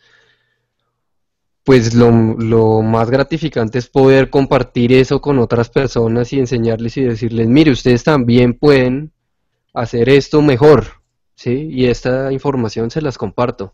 pues lo más gratificante es poder compartir eso con otras personas y enseñarles y decirles, mire, ustedes también pueden hacer esto mejor, ¿sí? Y esta información se las comparto.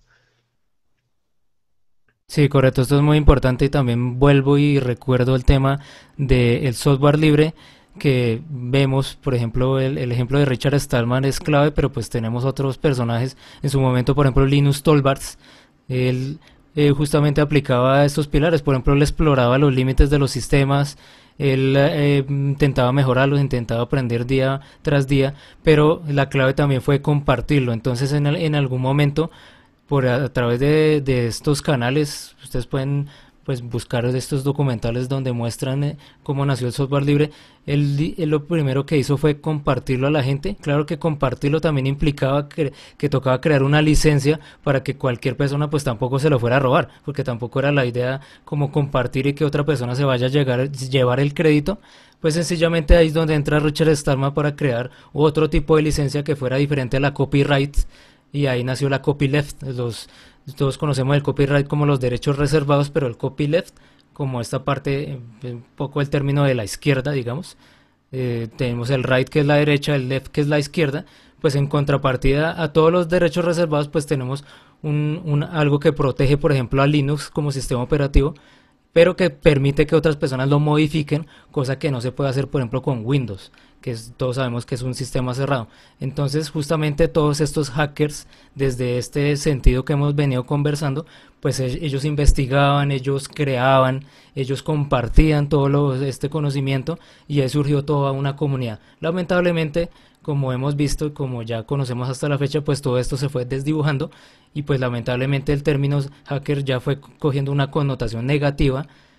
Sí, correcto, esto es muy importante y también vuelvo y recuerdo el tema del software libre que vemos, por ejemplo, el ejemplo de Richard Stallman es clave, pero pues tenemos otros personajes, en su momento, por ejemplo, Linus Torvalds, él justamente aplicaba estos pilares, por ejemplo, él exploraba los límites de los sistemas, él intentaba mejorarlos, intentaba aprender día tras día, pero la clave también fue compartirlo, entonces en algún momento a través de estos canales, ustedes pueden pues buscar estos documentales donde muestran cómo nació el software libre. Él lo primero que hizo fue compartirlo a la gente. Claro que compartirlo también implicaba que tocaba crear una licencia para que cualquier persona pues tampoco se lo fuera a robar, porque tampoco era la idea como compartir y que otra persona se vaya a llevar el crédito. Pues sencillamente ahí es donde entra Richard Stallman para crear otro tipo de licencia que fuera diferente a la copyright, y ahí nació la copyleft. Todos conocemos el copyright como los derechos reservados, pero el copyleft como esta parte, un poco el término de la izquierda, digamos. Tenemos el right, que es la derecha, el left, que es la izquierda. Pues en contrapartida a todos los derechos reservados, pues tenemos algo que protege, por ejemplo, a Linux como sistema operativo, pero que permite que otras personas lo modifiquen, cosa que no se puede hacer, por ejemplo, con Windows, todos sabemos que es un sistema cerrado. Entonces, justamente todos estos hackers, desde este sentido que hemos venido conversando, pues ellos investigaban, ellos creaban, ellos compartían todo este conocimiento, y ahí surgió toda una comunidad. Lamentablemente, como hemos visto y como ya conocemos hasta la fecha, pues todo esto se fue desdibujando, y pues lamentablemente el término hacker ya fue cogiendo una connotación negativa,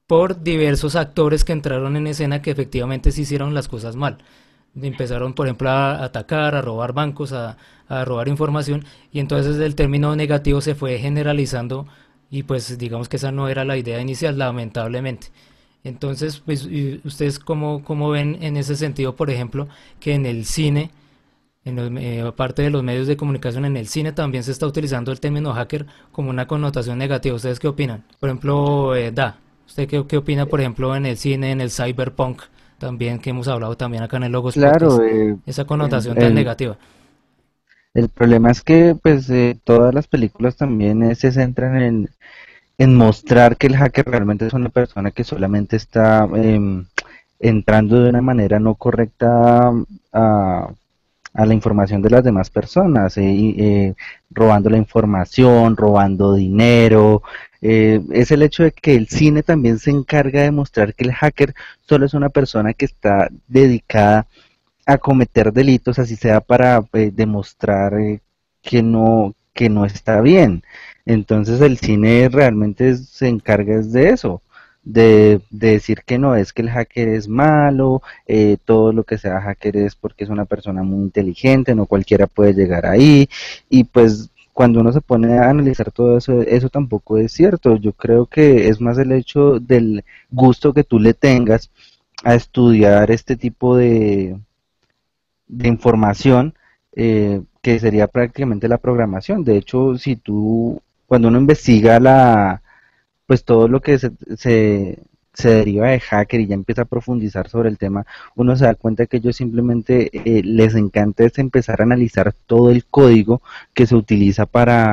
por diversos actores que entraron en escena que efectivamente sí hicieron las cosas mal. Empezaron, por ejemplo, a atacar, a robar bancos, a robar información, y entonces el término negativo se fue generalizando y pues digamos que esa no era la idea inicial, lamentablemente. Entonces, pues, ¿y ustedes cómo ven en ese sentido, por ejemplo, que en el cine, aparte de los medios de comunicación, en el cine también se está utilizando el término hacker como una connotación negativa? ¿Ustedes qué opinan? Por ejemplo, ¿usted qué opina, por ejemplo, en el cine, en el cyberpunk, también que hemos hablado también acá en el Logos Claro, Podcast, esa connotación tan negativa? el problema es que pues todas las películas también se centran en mostrar que el hacker realmente es una persona que solamente está entrando de una manera no correcta a la información de las demás personas, robando la información, robando dinero. Es el hecho de que el cine también se encarga de mostrar que el hacker solo es una persona que está dedicada a cometer delitos, así sea para demostrar que no está bien. Entonces el cine realmente se encarga es de eso, de decir que no es que el hacker es malo, todo lo que sea hacker es porque es una persona muy inteligente, no cualquiera puede llegar ahí, y pues cuando uno se pone a analizar todo eso, eso tampoco es cierto. Yo creo que es más el hecho del gusto que tú le tengas a estudiar este tipo de información, que sería prácticamente la programación. De hecho, si tú, cuando uno investiga pues todo lo que se deriva de hacker y ya empieza a profundizar sobre el tema, uno se da cuenta que ellos simplemente les encanta es empezar a analizar todo el código que se utiliza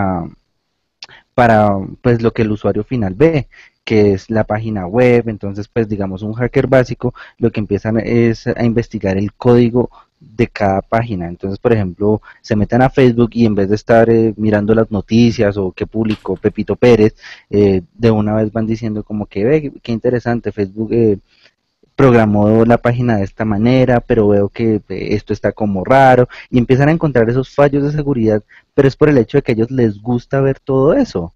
para pues lo que el usuario final ve, que es la página web. Entonces pues digamos un hacker básico lo que empiezan es a investigar el código de cada página. Entonces, por ejemplo, se meten a Facebook y en vez de estar mirando las noticias o qué publicó Pepito Pérez, de una vez van diciendo como que ve, qué interesante, Facebook programó la página de esta manera, pero veo que esto está como raro, y empiezan a encontrar esos fallos de seguridad, pero es por el hecho de que a ellos les gusta ver todo eso.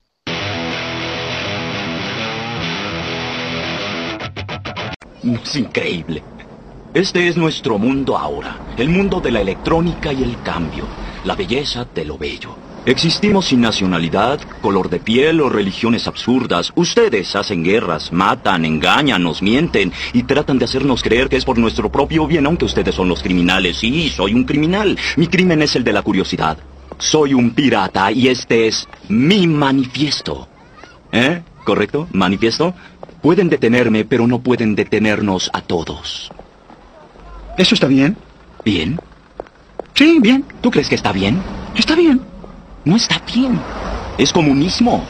Es increíble. Este es nuestro mundo ahora, el mundo de la electrónica y el cambio, la belleza de lo bello. Existimos sin nacionalidad, color de piel o religiones absurdas. Ustedes hacen guerras, matan, engañan, nos mienten y tratan de hacernos creer que es por nuestro propio bien, aunque ustedes son los criminales. Sí, soy un criminal. Mi crimen es el de la curiosidad. Soy un pirata y este es mi manifiesto. ¿Correcto? ¿Manifiesto? Pueden detenerme, pero no pueden detenernos a todos. ¿Eso está bien? ¿Bien? Sí, bien. ¿Tú crees que está bien? Está bien. No está bien. Es comunismo.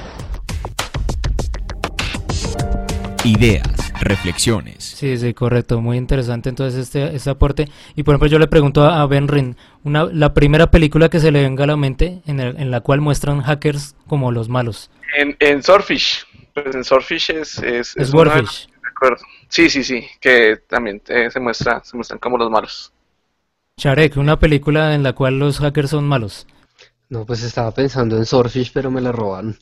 Ideas, reflexiones. Sí, correcto. Muy interesante entonces este aporte. Y por ejemplo yo le pregunto a Benrin, la primera película que se le venga a la mente en la cual muestran hackers como los malos. En Swordfish. Pues en Swordfish es Swordfish. De acuerdo. Sí, que también se muestran como los malos. Charek, una película en la cual los hackers son malos. No, pues estaba pensando en Swordfish, pero me la robaron.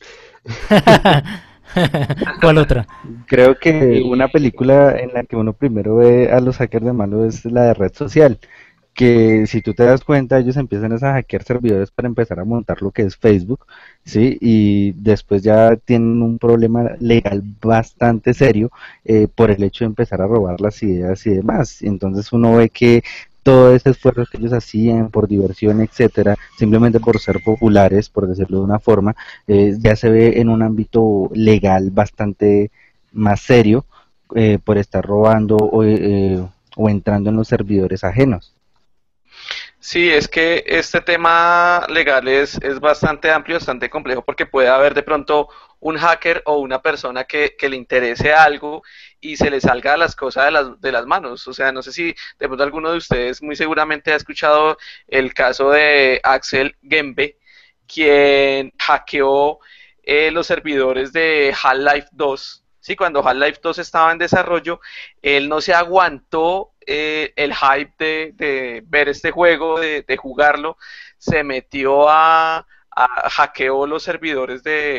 ¿Cuál otra? Creo que una película en la que uno primero ve a los hackers de malo es la de Red Social, que si tú te das cuenta ellos empiezan a hackear servidores para empezar a montar lo que es Facebook, ¿sí? Y después ya tienen un problema legal bastante serio por el hecho de empezar a robar las ideas y demás. Entonces uno ve que todo ese esfuerzo que ellos hacían por diversión, etcétera, simplemente por ser populares, por decirlo de una forma, ya se ve en un ámbito legal bastante más serio, por estar robando o entrando en los servidores ajenos. Sí, es que este tema legal es bastante amplio, bastante complejo, porque puede haber de pronto un hacker o una persona que le interese algo y se le salga las cosas de las manos. O sea, no sé si de pronto alguno de ustedes muy seguramente ha escuchado el caso de Axel Gembe, quien hackeó los servidores de Half-Life 2. Sí, cuando Half-Life 2 estaba en desarrollo, él no se aguantó el hype de ver este juego, de jugarlo, se metió hackeó los servidores de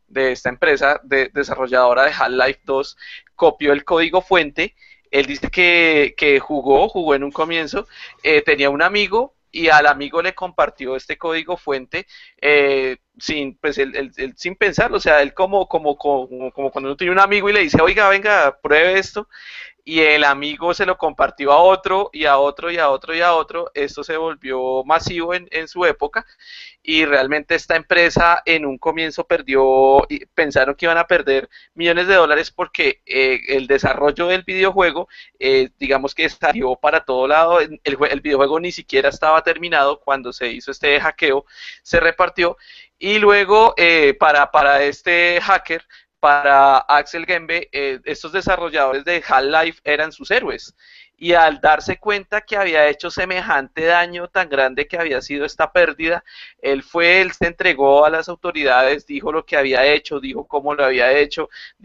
de esta empresa desarrolladora de Half-Life 2 copió el código fuente. Él dice que jugó en un comienzo, tenía un amigo y al amigo le compartió este código fuente sin pensarlo, o sea, él como cuando uno tiene un amigo y le dice, oiga, venga, pruebe esto, y el amigo se lo compartió a otro, y a otro, y a otro, y a otro. Esto se volvió masivo en su época, y realmente esta empresa en un comienzo pensaron que iban a perder millones de dólares porque el desarrollo del videojuego, digamos que salió para todo lado, el videojuego ni siquiera estaba terminado cuando se hizo este hackeo, se repartió, y luego para este hacker, para Axel Gembe, estos desarrolladores de Half-Life eran sus héroes, y al darse cuenta que había hecho semejante daño tan grande que había sido esta pérdida, él se entregó a las autoridades, dijo lo que había hecho, dijo cómo lo había hecho,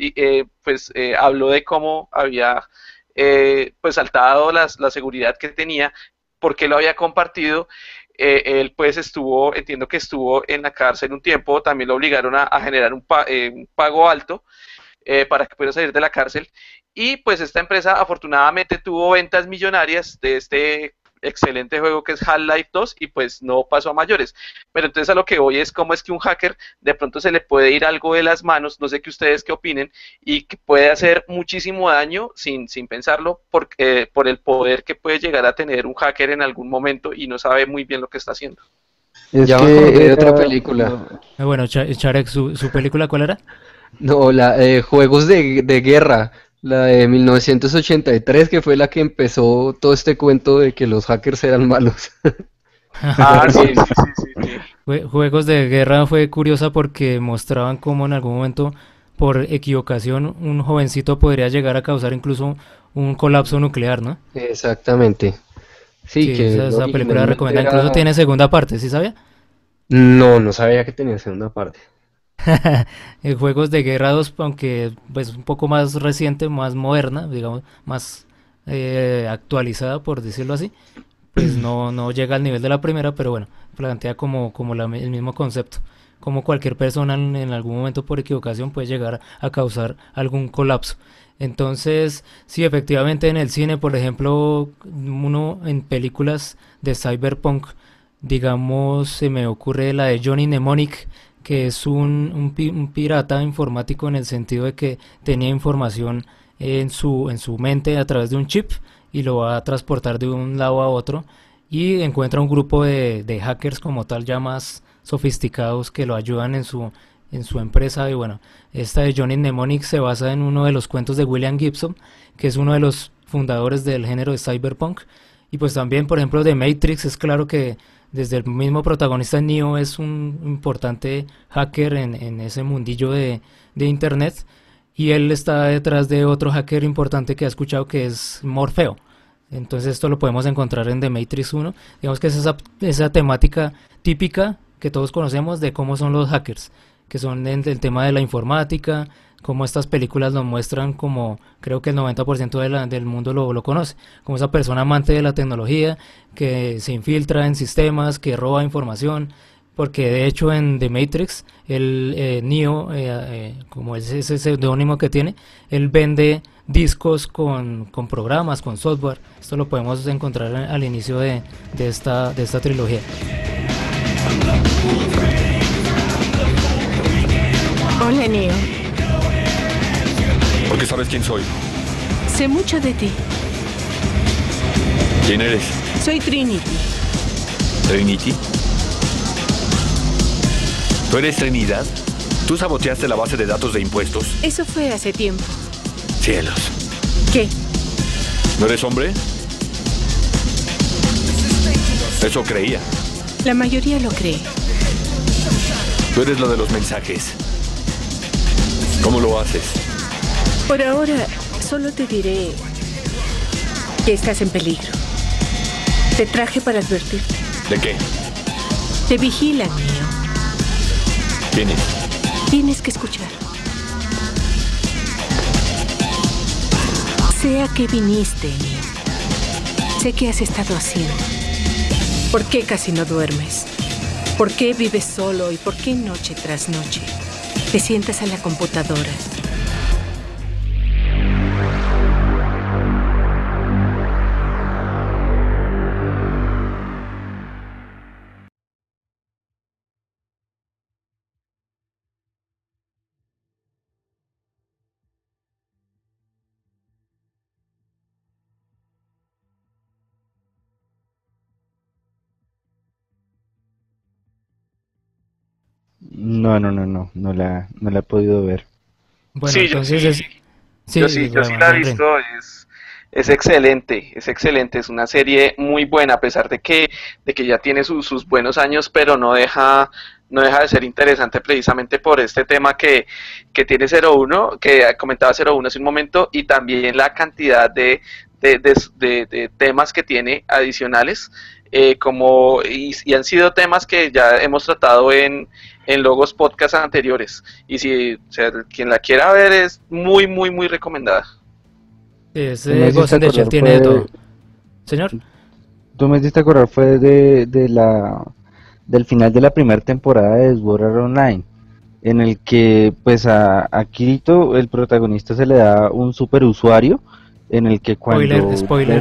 habló de cómo había pues saltado la seguridad que tenía, por qué lo había compartido. Él pues entiendo que estuvo en la cárcel un tiempo, también lo obligaron a generar un pago alto para que pudiera salir de la cárcel, y pues esta empresa afortunadamente tuvo ventas millonarias de este excelente juego que es Half-Life 2 y pues no pasó a mayores. Pero entonces a lo que voy es cómo es que un hacker de pronto se le puede ir algo de las manos, no sé qué ustedes qué opinen, y que puede hacer muchísimo daño sin pensarlo por el poder que puede llegar a tener un hacker en algún momento y no sabe muy bien lo que está haciendo. Ya me acordé de otra película. Bueno, Charek, ¿su película cuál era? No, Juegos de Guerra, la de 1983, que fue la que empezó todo este cuento de que los hackers eran malos. Sí. Juegos de Guerra fue curiosa porque mostraban cómo en algún momento, por equivocación, un jovencito podría llegar a causar incluso un colapso nuclear, ¿no? Exactamente. Sí, que esa película recomendada, incluso tiene segunda parte, ¿sí sabía? No sabía que tenía segunda parte. Juegos de Guerra 2, aunque pues un poco más reciente, más moderna, digamos, más actualizada, por decirlo así, pues no llega al nivel de la primera, pero bueno, plantea como el mismo concepto, como cualquier persona en algún momento por equivocación puede llegar a causar algún colapso. Entonces, sí, efectivamente en el cine, por ejemplo, uno en películas de cyberpunk, digamos, se me ocurre la de Johnny Mnemonic, que es un pirata informático en el sentido de que tenía información en su mente a través de un chip y lo va a transportar de un lado a otro, y encuentra un grupo de hackers como tal ya más sofisticados que lo ayudan en su empresa. Y bueno, esta de Johnny Mnemonic se basa en uno de los cuentos de William Gibson, que es uno de los fundadores del género de cyberpunk. Y pues también, por ejemplo, de Matrix, es claro que desde el mismo protagonista Neo es un importante hacker en ese mundillo de internet, y él está detrás de otro hacker importante que ha escuchado, que es Morfeo. Entonces esto lo podemos encontrar en The Matrix 1. Digamos que es esa temática típica que todos conocemos de cómo son los hackers, que son el tema de la informática, como estas películas lo muestran, como creo que el 90% del mundo lo conoce, como esa persona amante de la tecnología, que se infiltra en sistemas, que roba información, porque de hecho en The Matrix, el Neo, como es ese seudónimo que tiene, él vende discos con programas, con software. Esto lo podemos encontrar al inicio de esta trilogía. Hola, Neo. ¿Por qué sabes quién soy? Sé mucho de ti. ¿Quién eres? Soy Trinity. ¿Trinity? ¿Tú eres Trinidad? ¿Tú saboteaste la base de datos de impuestos? Eso fue hace tiempo. Cielos. ¿Qué? ¿No eres hombre? Eso creía. La mayoría lo cree. Tú eres lo de los mensajes. ¿Cómo lo haces? Por ahora, solo te diré que estás en peligro. Te traje para advertirte. ¿De qué? Te vigilan, Neo. ¿Quién es? Tienes que escuchar. Sé a qué viniste, Neo. Sé qué has estado haciendo. ¿Por qué casi no duermes? ¿Por qué vives solo y por qué noche tras noche Te sientas a la computadora. No la he podido ver. Bueno, Sí, entonces yo sí la he visto, es excelente, es una serie muy buena, a pesar de que ya tiene sus buenos años, pero no deja de ser interesante precisamente por este tema que tiene 01, que comentaba 01 hace un momento, y también la cantidad de temas que tiene adicionales, y han sido temas que ya hemos tratado en Logos Podcast anteriores, y si, o sea, quien la quiera ver es muy, muy, muy recomendada. Ese Ghost in the Shell tiene de todo. Señor. Tú me hiciste acordar, fue del final de la primera temporada de Sword Art Online, en el que pues a Kirito, el protagonista, se le da un superusuario, en el que cuando... Spoiler.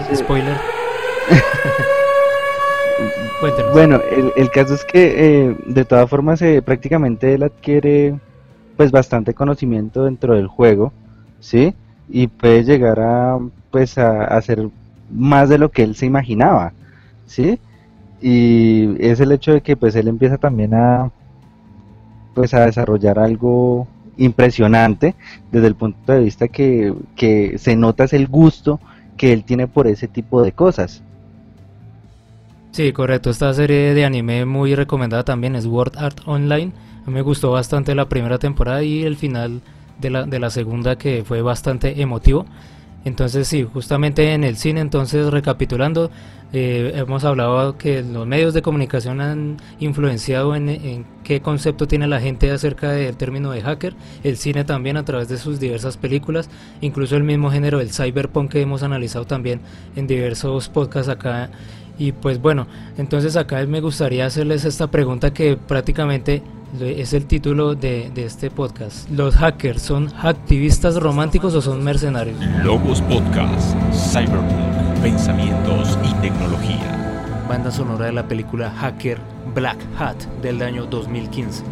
Bueno, el caso es que de todas formas prácticamente él adquiere pues bastante conocimiento dentro del juego, ¿sí? Y puede llegar a hacer más de lo que él se imaginaba, ¿sí? Y es el hecho de que pues él empieza también a desarrollar algo impresionante desde el punto de vista que se nota es el gusto que él tiene por ese tipo de cosas. Sí, correcto, esta serie de anime muy recomendada también es Sword Art Online. A mí me gustó bastante la primera temporada y el final de la segunda, que fue bastante emotivo. Entonces sí, justamente en el cine, entonces recapitulando, hemos hablado que los medios de comunicación han influenciado en qué concepto tiene la gente acerca del término de hacker, el cine también a través de sus diversas películas, incluso el mismo género del cyberpunk que hemos analizado también en diversos podcasts acá. Y pues bueno, entonces acá me gustaría hacerles esta pregunta que prácticamente es el título de este podcast. ¿Los hackers son activistas románticos o son mercenarios? Logos Podcast, Cyberpunk, pensamientos y tecnología. Banda sonora de la película Hacker Black Hat del año 2015.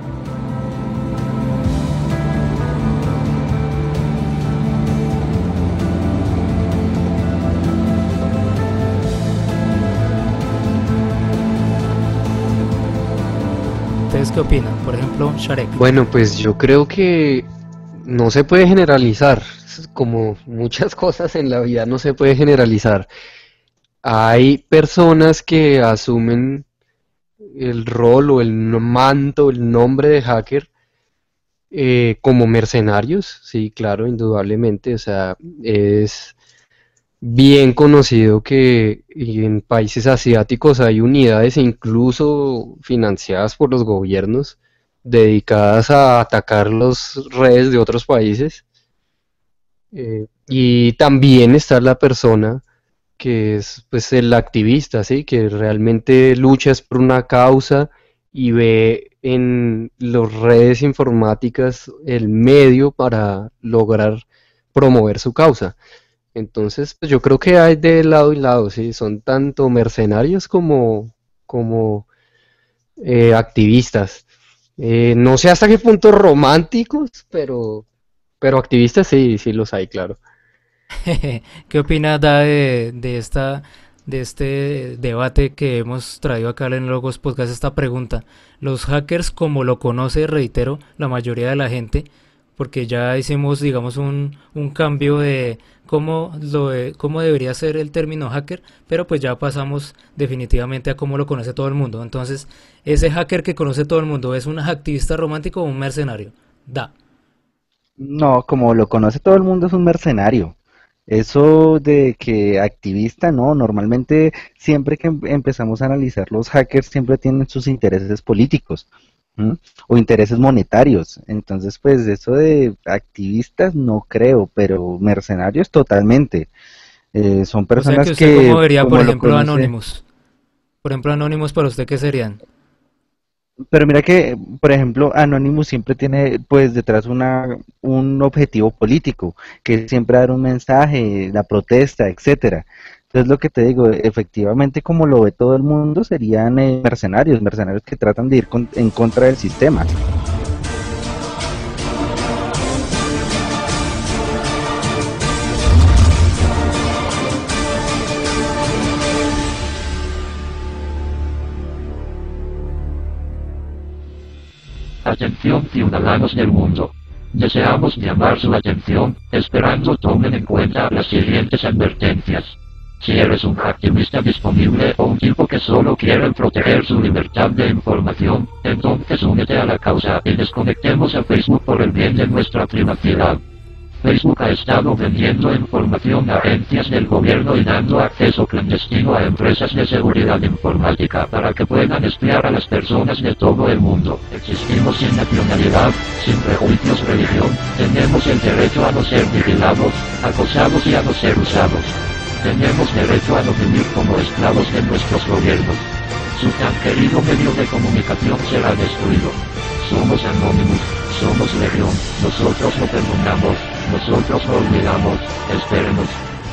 ¿Ustedes qué opinan? Por ejemplo, Sharek. Bueno, pues yo creo que no se puede generalizar, como muchas cosas en la vida no se puede generalizar. Hay personas que asumen el rol o el manto, el nombre de hacker como mercenarios, sí, claro, indudablemente, o sea, es bien conocido que en países asiáticos hay unidades incluso financiadas por los gobiernos dedicadas a atacar las redes de otros países. Y también está la persona que es pues el activista, ¿sí? Que realmente lucha por una causa y ve en las redes informáticas el medio para lograr promover su causa. Entonces, pues yo creo que hay de lado y lado, ¿sí? Son tanto mercenarios como activistas. No sé hasta qué punto románticos, pero activistas sí los hay, claro. ¿Qué opina Da de este debate que hemos traído acá en Logos Podcast? Esta pregunta: los hackers, como lo conoce, reitero, la mayoría de la gente, porque ya hicimos, digamos, un cambio de cómo debería ser el término hacker, pero pues ya pasamos definitivamente a cómo lo conoce todo el mundo. Entonces, ese hacker que conoce todo el mundo, ¿es un activista romántico o un mercenario? Da. No, como lo conoce todo el mundo, es un mercenario. Eso de que activista, no, normalmente siempre que empezamos a analizar los hackers siempre tienen sus intereses políticos, ¿m? O intereses monetarios. Entonces, pues eso de activistas no creo, pero mercenarios totalmente. Son personas o sea que ¿cómo vería, como por lo ejemplo, conoce- Anonymous? Por ejemplo, Anonymous, ¿para usted qué serían? Pero mira que, por ejemplo, Anonymous siempre tiene pues detrás un objetivo político, que es siempre dar un mensaje, la protesta, etcétera. Entonces lo que te digo, efectivamente como lo ve todo el mundo serían mercenarios que tratan de ir en contra del sistema. Atención ciudadanos del mundo. Deseamos llamar su atención, esperando tomen en cuenta las siguientes advertencias. Si eres un activista disponible o un tipo que solo quiere proteger su libertad de información, entonces únete a la causa y desconectemos a Facebook por el bien de nuestra privacidad. Facebook ha estado vendiendo información a agencias del gobierno y dando acceso clandestino a empresas de seguridad informática para que puedan espiar a las personas de todo el mundo. Existimos sin nacionalidad, sin prejuicios, religión, tenemos el derecho a no ser vigilados, acosados y a no ser usados. Tenemos derecho a no vivir como esclavos de nuestros gobiernos. Su tan querido medio de comunicación será destruido. Somos Anonymous, somos Legión, nosotros lo perdonamos, nosotros lo olvidamos, espérenos.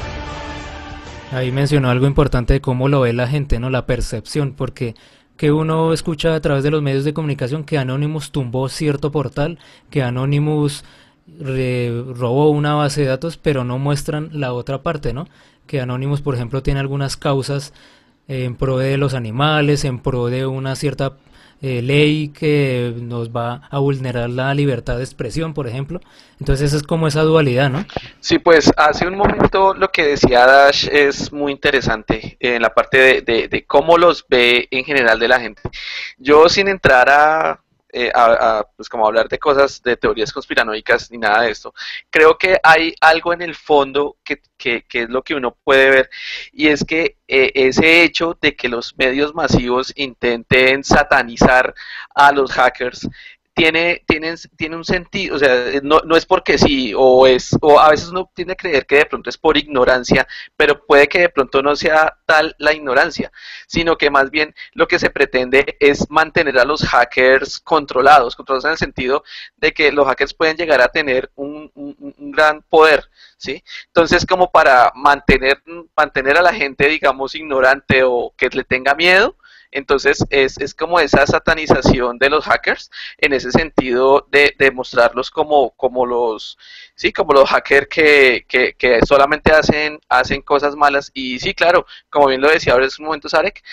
Ahí mencionó algo importante de cómo lo ve la gente, ¿no? La percepción, porque que uno escucha a través de los medios de comunicación que Anonymous tumbó cierto portal, que Anonymous robó una base de datos, pero no muestran la otra parte, ¿no? Que Anonymous, por ejemplo, tiene algunas causas en pro de los animales, en pro de una cierta ley que nos va a vulnerar la libertad de expresión, por ejemplo. Entonces esa es como esa dualidad, ¿no? Sí, pues hace un momento lo que decía Dash es muy interesante en la parte de cómo los ve en general de la gente. Yo sin entrar a pues como hablar de cosas, de teorías conspiranoicas ni nada de esto, creo que hay algo en el fondo que es lo que uno puede ver, y es que ese hecho de que los medios masivos intenten satanizar a los hackers tiene un sentido, o sea, no es porque sí, o a veces uno tiene que creer que de pronto es por ignorancia, pero puede que de pronto no sea tal la ignorancia, sino que más bien lo que se pretende es mantener a los hackers controlados en el sentido de que los hackers pueden llegar a tener un gran poder, ¿sí? Entonces, como para mantener a la gente, digamos, ignorante o que le tenga miedo. Entonces es como esa satanización de los hackers en ese sentido de mostrarlos como los hackers que solamente hacen cosas malas. Y sí, claro, como bien lo decía ahora en un momento Sharek,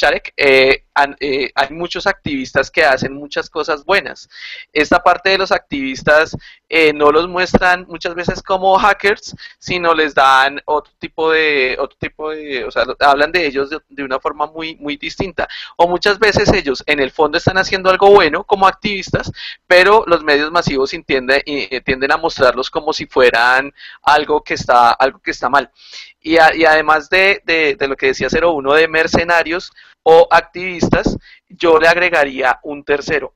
hay muchos activistas que hacen muchas cosas buenas. Esta parte de los activistas no los muestran muchas veces como hackers, sino les dan otro tipo de, o sea, hablan de ellos de una forma muy, muy distinta. O muchas veces ellos en el fondo están haciendo algo bueno como activistas, pero los medios masivos tienden a mostrarlos como si fueran algo que está mal. Y además de lo que decía 01 de mercenarios o activistas, yo le agregaría un tercero.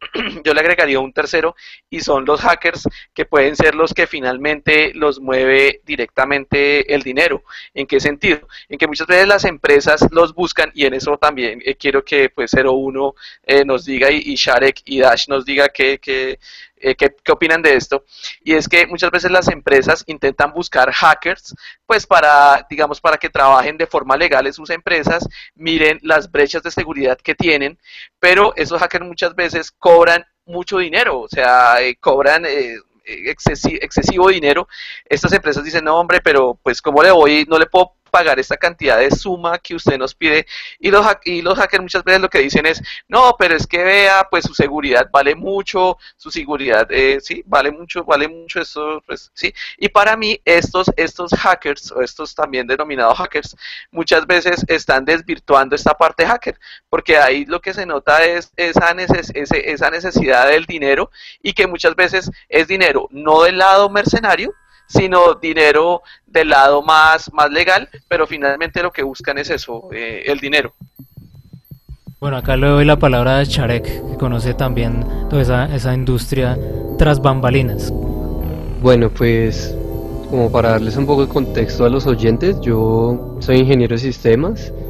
Y son los hackers, que pueden ser los que finalmente los mueve directamente el dinero. ¿En qué sentido? En que muchas veces las empresas los buscan, y en eso también quiero que pues 01 nos diga y Sharek y Dash nos diga ¿Qué opinan de esto? Y es que muchas veces las empresas intentan buscar hackers, pues para que trabajen de forma legal en sus empresas, miren las brechas de seguridad que tienen, pero esos hackers muchas veces cobran mucho dinero, o sea, cobran excesivo dinero. Estas empresas dicen, no hombre, pero pues ¿cómo no le puedo pagar esta cantidad de suma que usted nos pide? Y los hackers muchas veces lo que dicen es, no, pero es que vea, pues su seguridad vale mucho, su seguridad, sí, vale mucho esto, pues sí. Y para mí estos hackers, o estos también denominados hackers, muchas veces están desvirtuando esta parte hacker, porque ahí lo que se nota es esa necesidad del dinero, y que muchas veces es dinero no del lado mercenario, sino dinero del lado más legal, pero finalmente lo que buscan es eso, el dinero. Bueno, acá le doy la palabra a Sharek, que conoce también toda esa industria tras bambalinas. Bueno, pues como para darles un poco de contexto a los oyentes, yo soy ingeniero de sistemas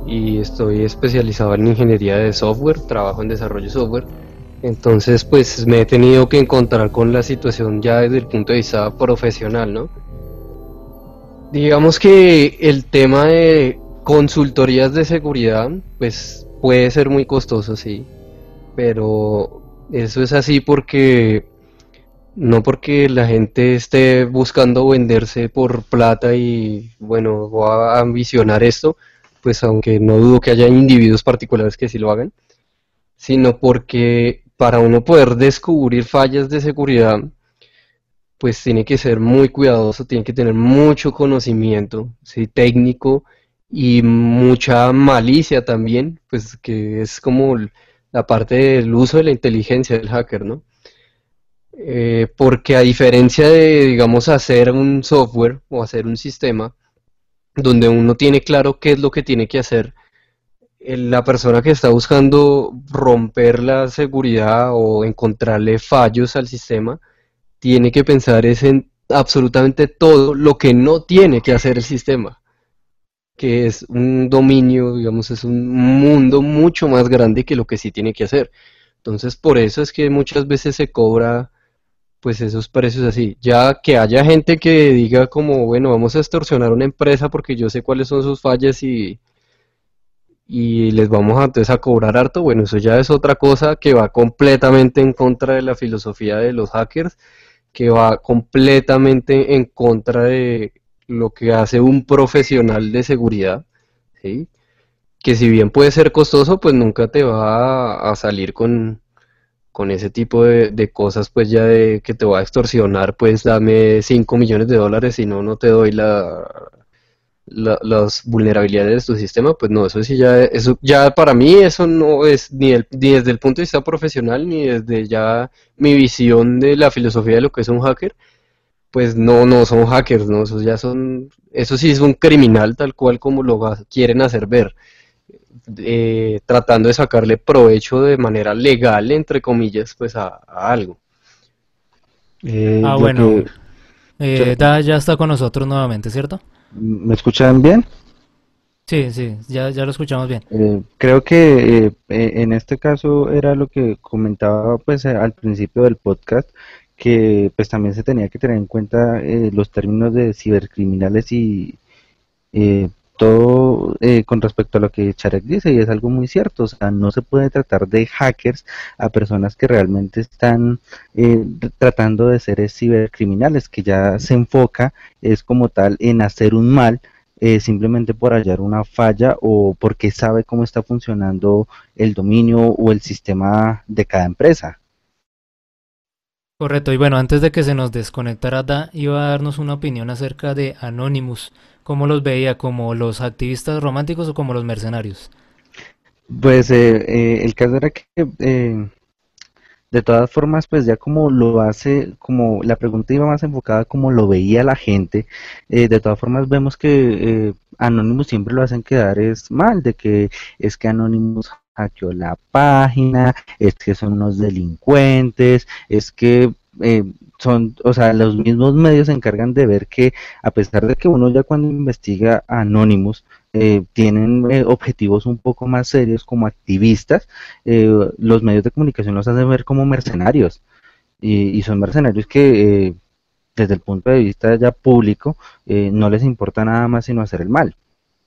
y estoy especializado en ingeniería de software, trabajo en desarrollo de software. Entonces, pues me he tenido que encontrar con la situación ya desde el punto de vista profesional, ¿no? Digamos que el tema de consultorías de seguridad, pues puede ser muy costoso, sí, pero eso es así porque no porque la gente esté buscando venderse por plata y bueno, voy a ambicionar esto, pues aunque no dudo que haya individuos particulares que sí lo hagan, sino porque para uno poder descubrir fallas de seguridad, pues tiene que ser muy cuidadoso, tiene que tener mucho conocimiento, ¿sí? Técnico y mucha malicia también, pues que es como la parte del uso de la inteligencia del hacker, ¿no? Porque a diferencia de, digamos, hacer un software o hacer un sistema donde uno tiene claro qué es lo que tiene que hacer, la persona que está buscando romper la seguridad o encontrarle fallos al sistema, tiene que pensar es en absolutamente todo lo que no tiene que hacer el sistema, que es un dominio, digamos, es un mundo mucho más grande que lo que sí tiene que hacer. Entonces, por eso es que muchas veces se cobra pues esos precios así. Ya que haya gente que diga como, bueno, vamos a extorsionar a una empresa porque yo sé cuáles son sus fallas y les vamos entonces a cobrar harto, bueno, eso ya es otra cosa que va completamente en contra de la filosofía de los hackers, que va completamente en contra de lo que hace un profesional de seguridad, ¿sí? Que si bien puede ser costoso, pues nunca te va a salir con ese tipo de cosas, pues ya de que te va a extorsionar, pues dame 5 millones de dólares, si no, no te doy las vulnerabilidades de tu sistema, pues no, eso ya para mí eso no es ni desde el punto de vista profesional, ni desde ya mi visión de la filosofía de lo que es un hacker, pues no son hackers, ¿no? Eso sí es un criminal tal cual como quieren hacer ver. Tratando de sacarle provecho de manera legal, entre comillas, pues a algo. Bueno, ya está con nosotros nuevamente, ¿cierto? ¿Me escuchan bien? Sí, ya lo escuchamos bien. Creo que en este caso era lo que comentaba pues al principio del podcast, que pues también se tenía que tener en cuenta los términos de cibercriminales y todo con respecto a lo que Charek dice, y es algo muy cierto. O sea, no se puede tratar de hackers a personas que realmente están tratando de ser cibercriminales, que ya se enfoca es como tal en hacer un mal simplemente por hallar una falla o porque sabe cómo está funcionando el dominio o el sistema de cada empresa. Correcto, y bueno, antes de que se nos desconectara Da, iba a darnos una opinión acerca de Anonymous. ¿Cómo los veía? ¿Como los activistas románticos o como los mercenarios? Pues el caso era que de todas formas, pues ya como lo hace, como la pregunta iba más enfocada como lo veía la gente, de todas formas vemos que Anonymous siempre lo hacen quedar es mal, de que es que Anonymous hackeó la página, es que son unos delincuentes, es que o sea, los mismos medios se encargan de ver que a pesar de que uno ya cuando investiga a Anonymous tienen objetivos un poco más serios como activistas, los medios de comunicación los hacen ver como mercenarios y son mercenarios que desde el punto de vista ya público no les importa nada más sino hacer el mal.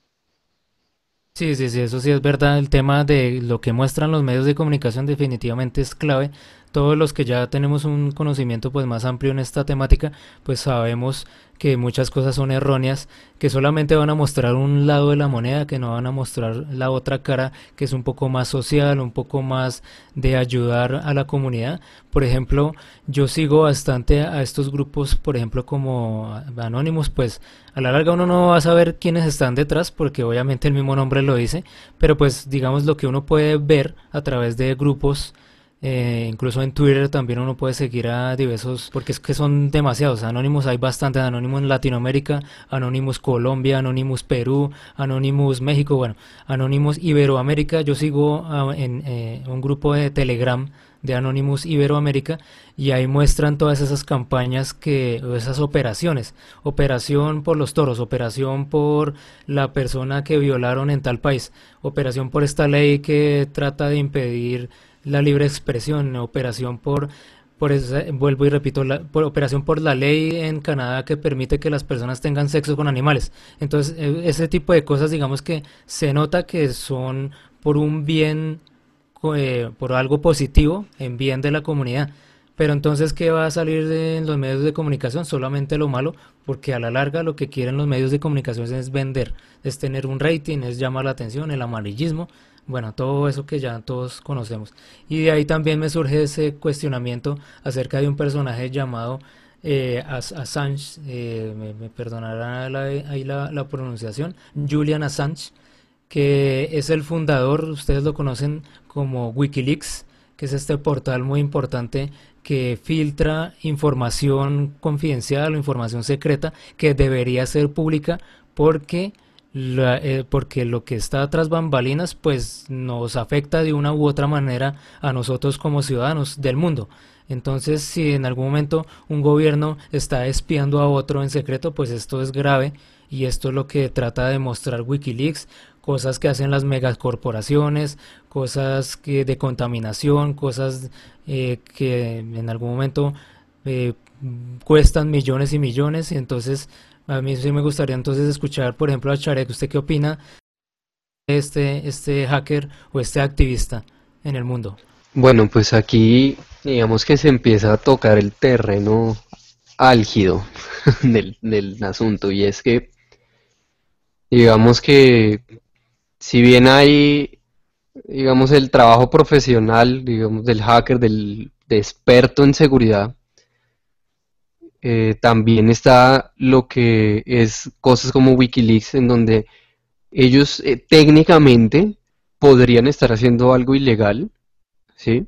Sí, eso sí es verdad. El tema de lo que muestran los medios de comunicación definitivamente es clave. Todos los que ya tenemos un conocimiento pues más amplio en esta temática, pues sabemos que muchas cosas son erróneas, que solamente van a mostrar un lado de la moneda, que no van a mostrar la otra cara, que es un poco más social, un poco más de ayudar a la comunidad. Por ejemplo, yo sigo bastante a estos grupos, por ejemplo como Anonymous, pues a la larga uno no va a saber quiénes están detrás, porque obviamente el mismo nombre lo dice, pero pues digamos lo que uno puede ver a través de grupos. Incluso en Twitter también uno puede seguir a diversos, porque es que son demasiados Anonymous, hay bastantes Anonymous en Latinoamérica, Anonymous Colombia, Anonymous Perú, Anonymous México, bueno, Anonymous Iberoamérica. Yo sigo en un grupo de Telegram de Anonymous Iberoamérica, y ahí muestran todas esas campañas, esas operaciones, operación por los toros, operación por la persona que violaron en tal país, operación por esta ley que trata de impedir la libre expresión, operación vuelvo y repito, operación por la ley en Canadá que permite que las personas tengan sexo con animales. Entonces, ese tipo de cosas, digamos que se nota que son por un bien, por algo positivo, en bien de la comunidad. Pero entonces, ¿qué va a salir de los medios de comunicación? Solamente lo malo, porque a la larga lo que quieren los medios de comunicación es vender, es tener un rating, es llamar la atención, el amarillismo. Bueno, todo eso que ya todos conocemos. Y de ahí también me surge ese cuestionamiento acerca de un personaje llamado Assange, me perdonará ahí la pronunciación, Julian Assange, que es el fundador, ustedes lo conocen como Wikileaks, que es este portal muy importante que filtra información confidencial o información secreta que debería ser pública porque lo que está tras bambalinas pues nos afecta de una u otra manera a nosotros como ciudadanos del mundo. Entonces, si en algún momento un gobierno está espiando a otro en secreto, pues esto es grave, y esto es lo que trata de mostrar Wikileaks, cosas que hacen las megacorporaciones, cosas de contaminación, cosas que en algún momento cuestan millones y millones. Y entonces a mí sí me gustaría entonces escuchar, por ejemplo, a Charek. ¿Usted qué opina de este hacker o este activista en el mundo? Bueno, pues aquí digamos que se empieza a tocar el terreno álgido del asunto, y es que digamos que si bien hay, digamos, el trabajo profesional, digamos, del hacker, de experto en seguridad, también está lo que es cosas como Wikileaks, en donde ellos técnicamente podrían estar haciendo algo ilegal, ¿sí?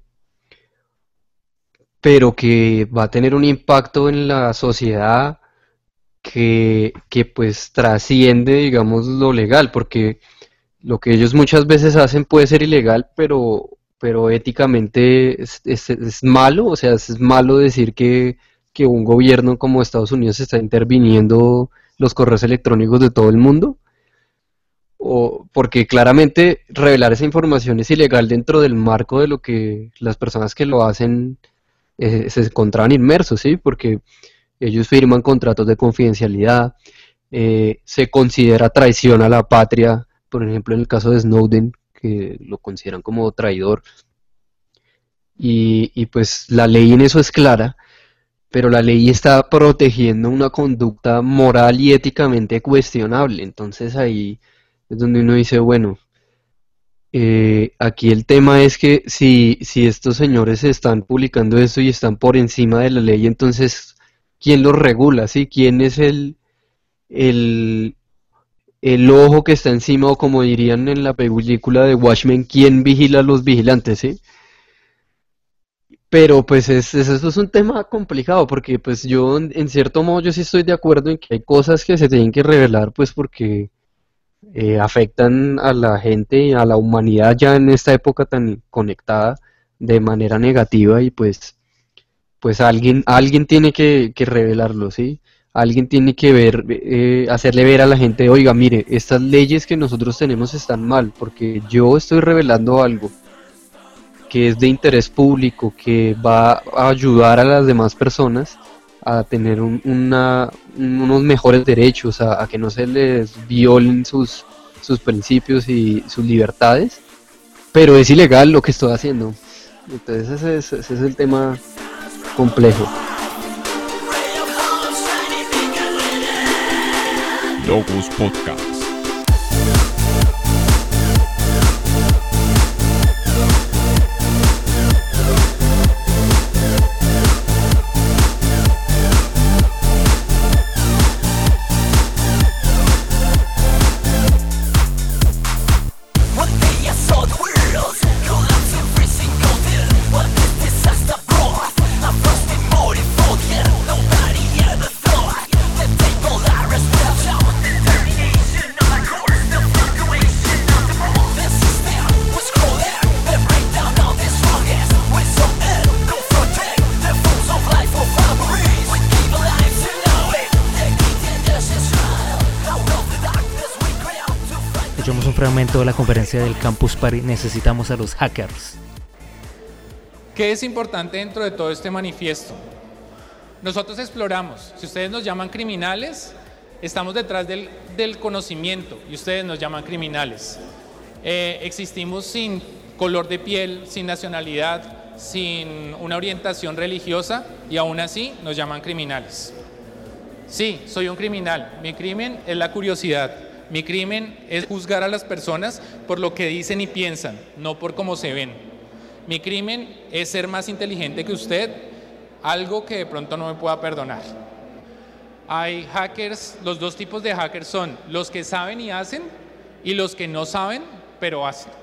Pero que va a tener un impacto en la sociedad que pues trasciende, digamos, lo legal, porque lo que ellos muchas veces hacen puede ser ilegal, pero éticamente es malo. O sea, es malo decir que un gobierno como Estados Unidos está interviniendo los correos electrónicos de todo el mundo, porque claramente revelar esa información es ilegal dentro del marco de lo que las personas que lo hacen se encontraban inmersos, ¿sí? Porque ellos firman contratos de confidencialidad, se considera traición a la patria, por ejemplo en el caso de Snowden, que lo consideran como traidor, y pues la ley en eso es clara, pero la ley está protegiendo una conducta moral y éticamente cuestionable. Entonces ahí es donde uno dice, bueno, aquí el tema es que si estos señores están publicando esto y están por encima de la ley, entonces ¿quién los regula? ¿Sí? ¿Quién es el ojo que está encima, o como dirían en la película de Watchmen, quién vigila a los vigilantes? ¿Sí? Pero pues eso es un tema complicado, porque pues yo en cierto modo yo sí estoy de acuerdo en que hay cosas que se tienen que revelar, pues porque afectan a la gente, a la humanidad ya en esta época tan conectada de manera negativa, y pues alguien tiene que revelarlo, ¿sí? Alguien tiene que hacerle ver a la gente, oiga, mire, estas leyes que nosotros tenemos están mal, porque yo estoy revelando algo que es de interés público, que va a ayudar a las demás personas a tener unos mejores derechos, a que no se les violen sus principios y sus libertades, pero es ilegal lo que estoy haciendo. Entonces ese es el tema complejo. Logos Podcast. Nobody ever thought that they will ever step down. Determination escuchemos un fragmento de la conferencia del Campus Party Necesitamos a los hackers. ¿Qué es importante dentro de todo este manifiesto? Nosotros exploramos. Si ustedes nos llaman criminales, estamos detrás del conocimiento y ustedes nos llaman criminales. Existimos sin color de piel, sin nacionalidad, sin una orientación religiosa y aún así nos llaman criminales. Sí, soy un criminal. Mi crimen es la curiosidad. Mi crimen es juzgar a las personas por lo que dicen y piensan, no por cómo se ven. Mi crimen es ser más inteligente que usted, algo que de pronto no me pueda perdonar. Hay hackers, los dos tipos de hackers son los que saben y hacen y los que no saben, pero hacen.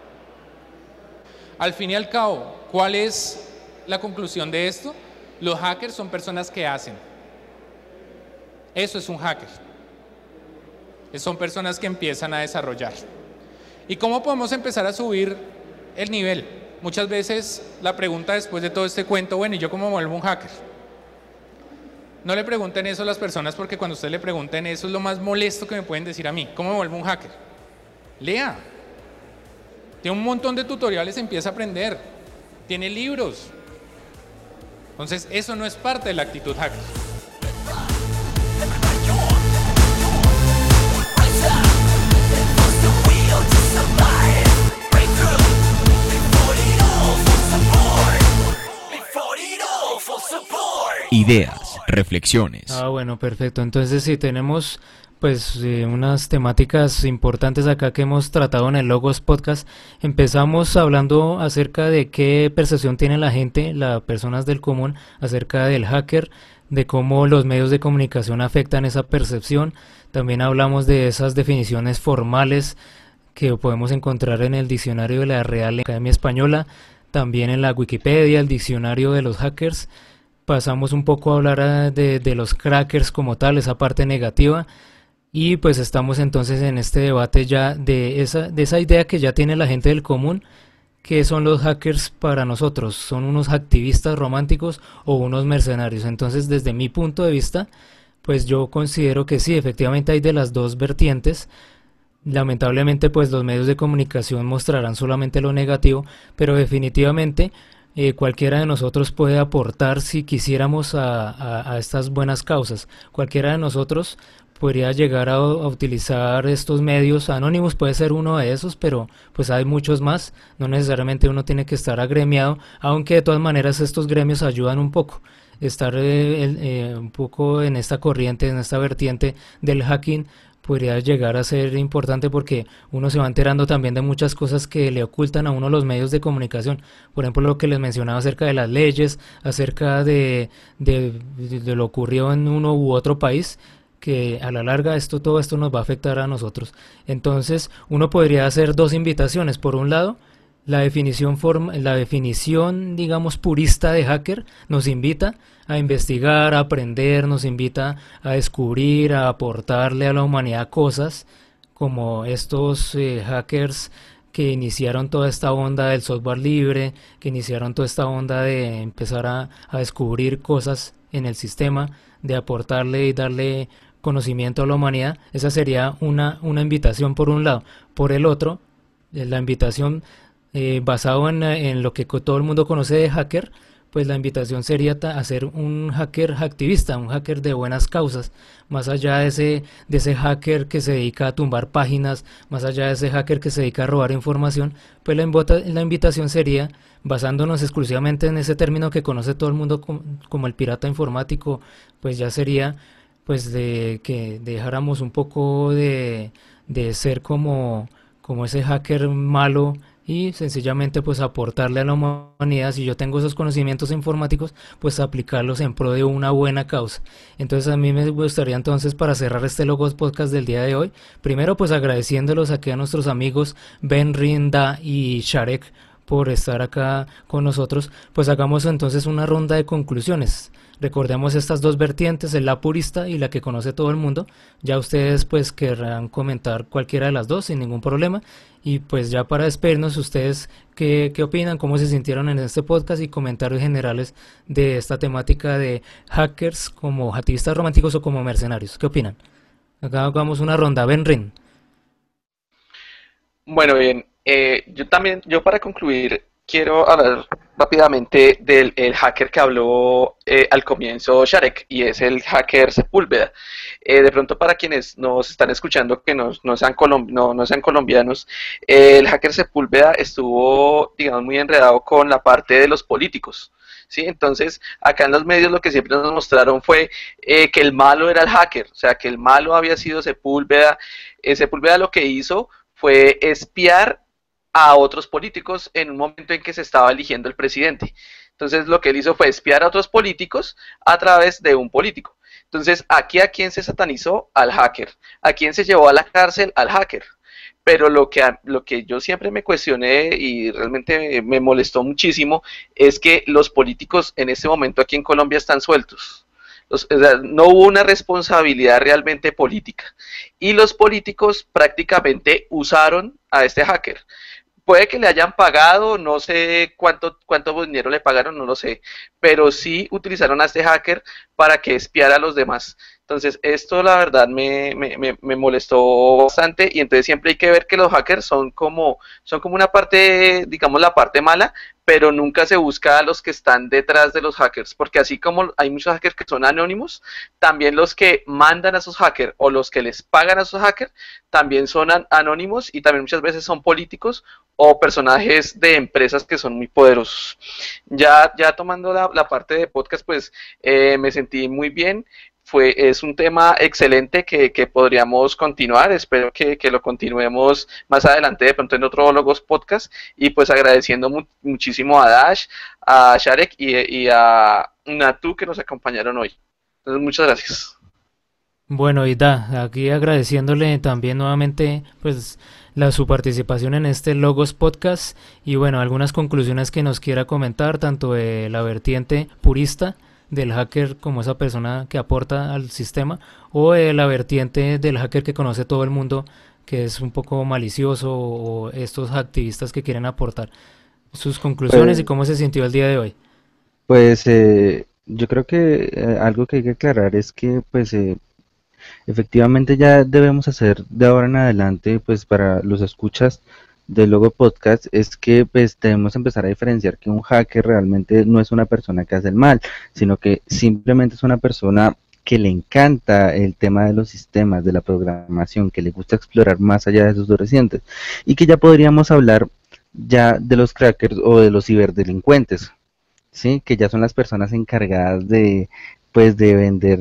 Al fin y al cabo, ¿cuál es la conclusión de esto? Los hackers son personas que hacen. Eso es un hacker. Son personas que empiezan a desarrollar. ¿Y cómo podemos empezar a subir el nivel? Muchas veces la pregunta después de todo este cuento, bueno, ¿y yo cómo me vuelvo un hacker? No le pregunten eso a las personas porque cuando usted le pregunten eso es lo más molesto que me pueden decir a mí. ¿Cómo me vuelvo un hacker? Lea. Tiene un montón de tutoriales, empieza a aprender. Tiene libros. Entonces, eso no es parte de la actitud hacker. Ideas, reflexiones. Bueno, perfecto. Entonces sí, tenemos pues unas temáticas importantes acá que hemos tratado en el Logos Podcast. Empezamos hablando acerca de qué percepción tiene la gente, las personas del común, acerca del hacker, de cómo los medios de comunicación afectan esa percepción. También hablamos de esas definiciones formales que podemos encontrar en el diccionario de la Real Academia Española, también en la Wikipedia, el diccionario de los hackers. Pasamos un poco a hablar de los crackers como tal, esa parte negativa, y pues estamos entonces en este debate ya de esa idea que ya tiene la gente del común, que son los hackers para nosotros. ¿Son unos activistas románticos o unos mercenarios? Entonces, desde mi punto de vista, pues yo considero que sí, efectivamente hay de las dos vertientes. Lamentablemente pues los medios de comunicación mostrarán solamente lo negativo, pero definitivamente cualquiera de nosotros puede aportar si quisiéramos a estas buenas causas. Cualquiera de nosotros podría llegar a utilizar estos medios anónimos, puede ser uno de esos, pero pues hay muchos más. No necesariamente uno tiene que estar agremiado, aunque de todas maneras estos gremios ayudan un poco. Estar un poco en esta corriente, en esta vertiente del hacking podría llegar a ser importante porque uno se va enterando también de muchas cosas que le ocultan a uno los medios de comunicación. Por ejemplo, lo que les mencionaba acerca de las leyes, acerca de lo ocurrido en uno u otro país, que a la larga todo esto nos va a afectar a nosotros. Entonces, uno podría hacer dos invitaciones. Por un lado, la definición, digamos, purista de hacker nos invita a investigar, a aprender, nos invita a descubrir, a aportarle a la humanidad cosas como estos hackers que iniciaron toda esta onda del software libre, que iniciaron toda esta onda de empezar a descubrir cosas en el sistema, de aportarle y darle conocimiento a la humanidad. Esa sería una invitación por un lado. Por el otro, la invitación basado en lo que todo el mundo conoce de hacker, pues la invitación sería hacer un hacker activista, un hacker de buenas causas, más allá de ese hacker que se dedica a tumbar páginas, más allá de ese hacker que se dedica a robar información. Pues la invitación sería, basándonos exclusivamente en ese término que conoce todo el mundo como el pirata informático, pues ya sería pues de que dejáramos un poco de ser como ese hacker malo y sencillamente pues aportarle a la humanidad. Si yo tengo esos conocimientos informáticos, pues aplicarlos en pro de una buena causa. Entonces a mí me gustaría entonces, para cerrar este Logos Podcast del día de hoy, primero pues agradeciéndolos aquí a nuestros amigos Ben Rinda y Sharek por estar acá con nosotros, pues hagamos entonces una ronda de conclusiones. Recordemos estas dos vertientes, la purista y la que conoce todo el mundo. Ya ustedes pues querrán comentar cualquiera de las dos sin ningún problema. Y pues ya para despedirnos, ustedes qué opinan, cómo se sintieron en este podcast y comentarios generales de esta temática de hackers como activistas románticos o como mercenarios. ¿Qué opinan? Acá hagamos una ronda. Ben Rin. Bueno, bien, yo para concluir quiero hablar rápidamente del el hacker que habló al comienzo Sharek, y es el hacker Sepúlveda. De pronto para quienes nos están escuchando que no sean colombianos, el hacker Sepúlveda estuvo, digamos, muy enredado con la parte de los políticos. ¿Sí? Entonces, acá en los medios lo que siempre nos mostraron fue que el malo era el hacker, o sea, que el malo había sido Sepúlveda. Sepúlveda lo que hizo fue espiar a otros políticos en un momento en que se estaba eligiendo el presidente. Entonces, lo que él hizo fue espiar a otros políticos a través de un político. Entonces, aquí a quién se satanizó, al hacker. ¿A quién se llevó a la cárcel? Al hacker. Pero lo que yo siempre me cuestioné y realmente me molestó muchísimo es que los políticos en este momento aquí en Colombia están sueltos. O sea, no hubo una responsabilidad realmente política. Y los políticos prácticamente usaron a este hacker. Puede que le hayan pagado, no sé cuánto dinero le pagaron, no lo sé, pero sí utilizaron a este hacker para que espiara a los demás. Entonces, esto la verdad me molestó bastante, y entonces siempre hay que ver que los hackers son como una parte, digamos, la parte mala, pero nunca se busca a los que están detrás de los hackers, porque así como hay muchos hackers que son anónimos, también los que mandan a esos hackers o los que les pagan a esos hackers también son anónimos, y también muchas veces son políticos o personajes de empresas que son muy poderosos. Ya tomando la parte de podcast, pues me sentí muy bien. Es un tema excelente que podríamos continuar. Espero que lo continuemos más adelante, de pronto en otro Logos Podcast. Y pues agradeciendo muchísimo a Dash, a Sharek y a Natu que nos acompañaron hoy. Entonces, muchas gracias. Bueno, y aquí agradeciéndole también nuevamente pues su participación en este Logos Podcast, y bueno, algunas conclusiones que nos quiera comentar, tanto de la vertiente purista del hacker como esa persona que aporta al sistema, o la vertiente del hacker que conoce todo el mundo, que es un poco malicioso, o estos activistas que quieren aportar. Sus conclusiones y cómo se sintió el día de hoy. Pues yo creo que algo que hay que aclarar es que pues efectivamente ya debemos hacer de ahora en adelante, pues para los escuchas del Logo Podcast, es que pues debemos empezar a diferenciar que un hacker realmente no es una persona que hace el mal, sino que simplemente es una persona que le encanta el tema de los sistemas, de la programación, que le gusta explorar más allá de sus recientes, y que ya podríamos hablar ya de los crackers o de los ciberdelincuentes, ¿sí? Que ya son las personas encargadas de pues de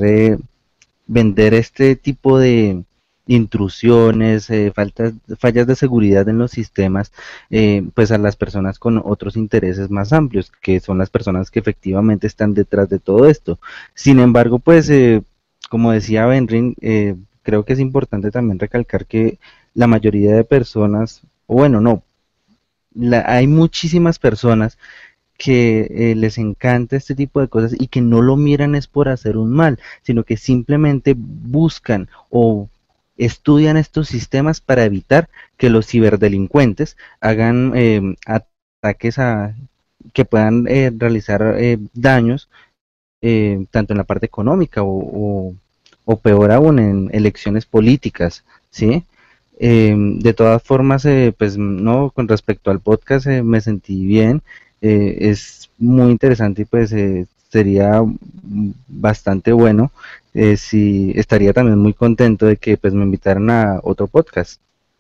vender este tipo de intrusiones, fallas de seguridad en los sistemas, pues a las personas con otros intereses más amplios, que son las personas que efectivamente están detrás de todo esto. Sin embargo, pues como decía Benrin, creo que es importante también recalcar que la mayoría de personas, o bueno, no, hay muchísimas personas que les encanta este tipo de cosas y que no lo miran es por hacer un mal, sino que simplemente buscan o estudian estos sistemas para evitar que los ciberdelincuentes hagan ataques que puedan realizar daños, tanto en la parte económica o peor aún en elecciones políticas, ¿sí? De todas formas, pues no, con respecto al podcast me sentí bien, es muy interesante y pues sería bastante bueno. Sí, estaría también muy contento de que pues me invitaran a otro podcast.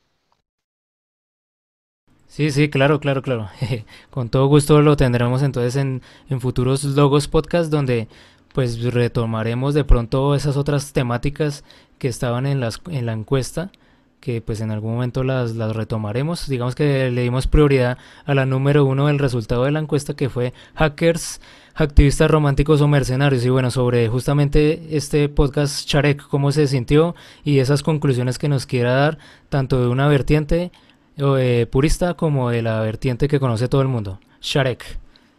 Sí, claro. Con todo gusto lo tendremos entonces en futuros Logos Podcast, donde pues retomaremos de pronto esas otras temáticas que estaban en la encuesta, que pues en algún momento las retomaremos. Digamos que le dimos prioridad a la número 1 del resultado de la encuesta, que fue hackers, activistas románticos o mercenarios. Y bueno, sobre justamente este podcast, Sharek, ¿cómo se sintió? Y esas conclusiones que nos quiera dar, tanto de una vertiente purista como de la vertiente que conoce todo el mundo. Sharek.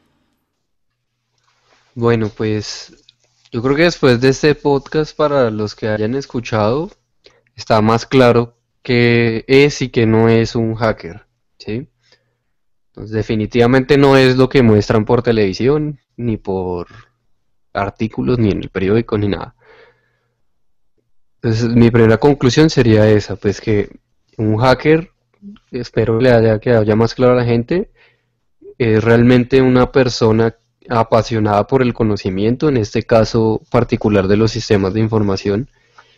Bueno, pues yo creo que después de este podcast, para los que hayan escuchado, está más claro que es y que no es un hacker, ¿sí? Entonces, definitivamente no es lo que muestran por televisión, ni por artículos, ni en el periódico, ni nada. Entonces, mi primera conclusión sería esa, pues que un hacker espero le haya quedado ya más claro a la gente, es realmente una persona apasionada por el conocimiento, en este caso particular de los sistemas de información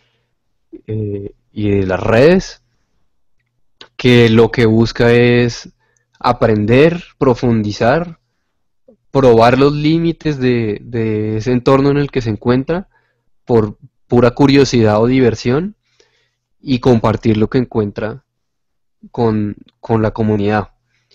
y de las redes, que lo que busca es aprender, profundizar, probar los límites de ese entorno en el que se encuentra por pura curiosidad o diversión y compartir lo que encuentra con la comunidad.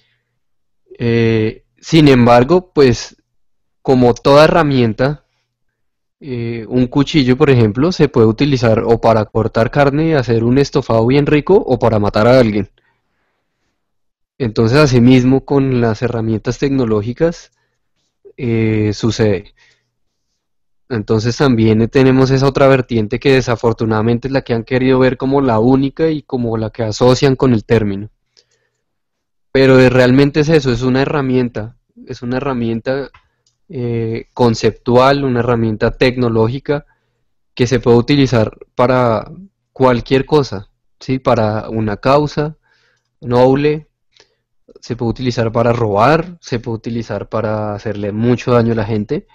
Sin embargo, pues como toda herramienta, un cuchillo, por ejemplo, se puede utilizar o para cortar carne y hacer un estofado bien rico o para matar a alguien. Entonces, asimismo, con las herramientas tecnológicas sucede. Entonces también tenemos esa otra vertiente que desafortunadamente es la que han querido ver como la única y como la que asocian con el término. Pero realmente es eso, es una herramienta conceptual, una herramienta tecnológica que se puede utilizar para cualquier cosa, ¿sí? Para una causa noble, se puede utilizar para robar, se puede utilizar para hacerle mucho daño a la gente,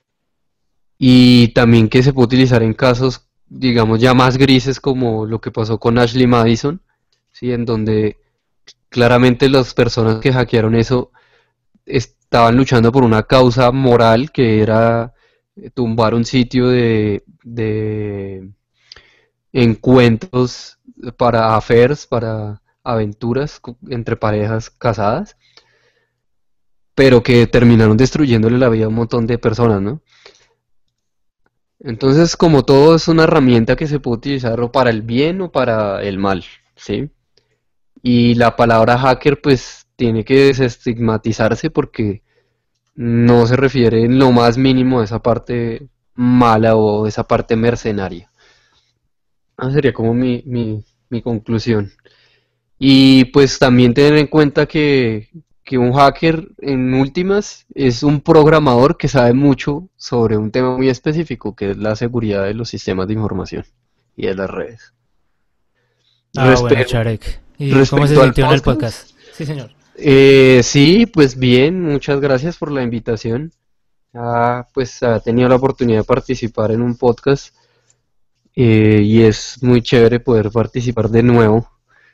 y también que se puede utilizar en casos, digamos, ya más grises como lo que pasó con Ashley Madison, ¿sí? En donde claramente las personas que hackearon eso estaban luchando por una causa moral que era tumbar un sitio de encuentros para affairs, para aventuras entre parejas casadas, pero que terminaron destruyéndole la vida a un montón de personas, ¿no? Entonces, como todo, es una herramienta que se puede utilizar o para el bien o para el mal, ¿sí? Y la palabra hacker, pues, tiene que desestigmatizarse porque no se refiere en lo más mínimo a esa parte mala o esa parte mercenaria. Esa sería como mi conclusión. Y pues también tener en cuenta que un hacker en últimas es un programador que sabe mucho sobre un tema muy específico, que es la seguridad de los sistemas de información y de las redes. Bueno, Charek. ¿Y cómo se sintió en el podcast? Sí, señor. Sí, pues bien, muchas gracias por la invitación. Pues ha tenido la oportunidad de participar en un podcast y es muy chévere poder participar de nuevo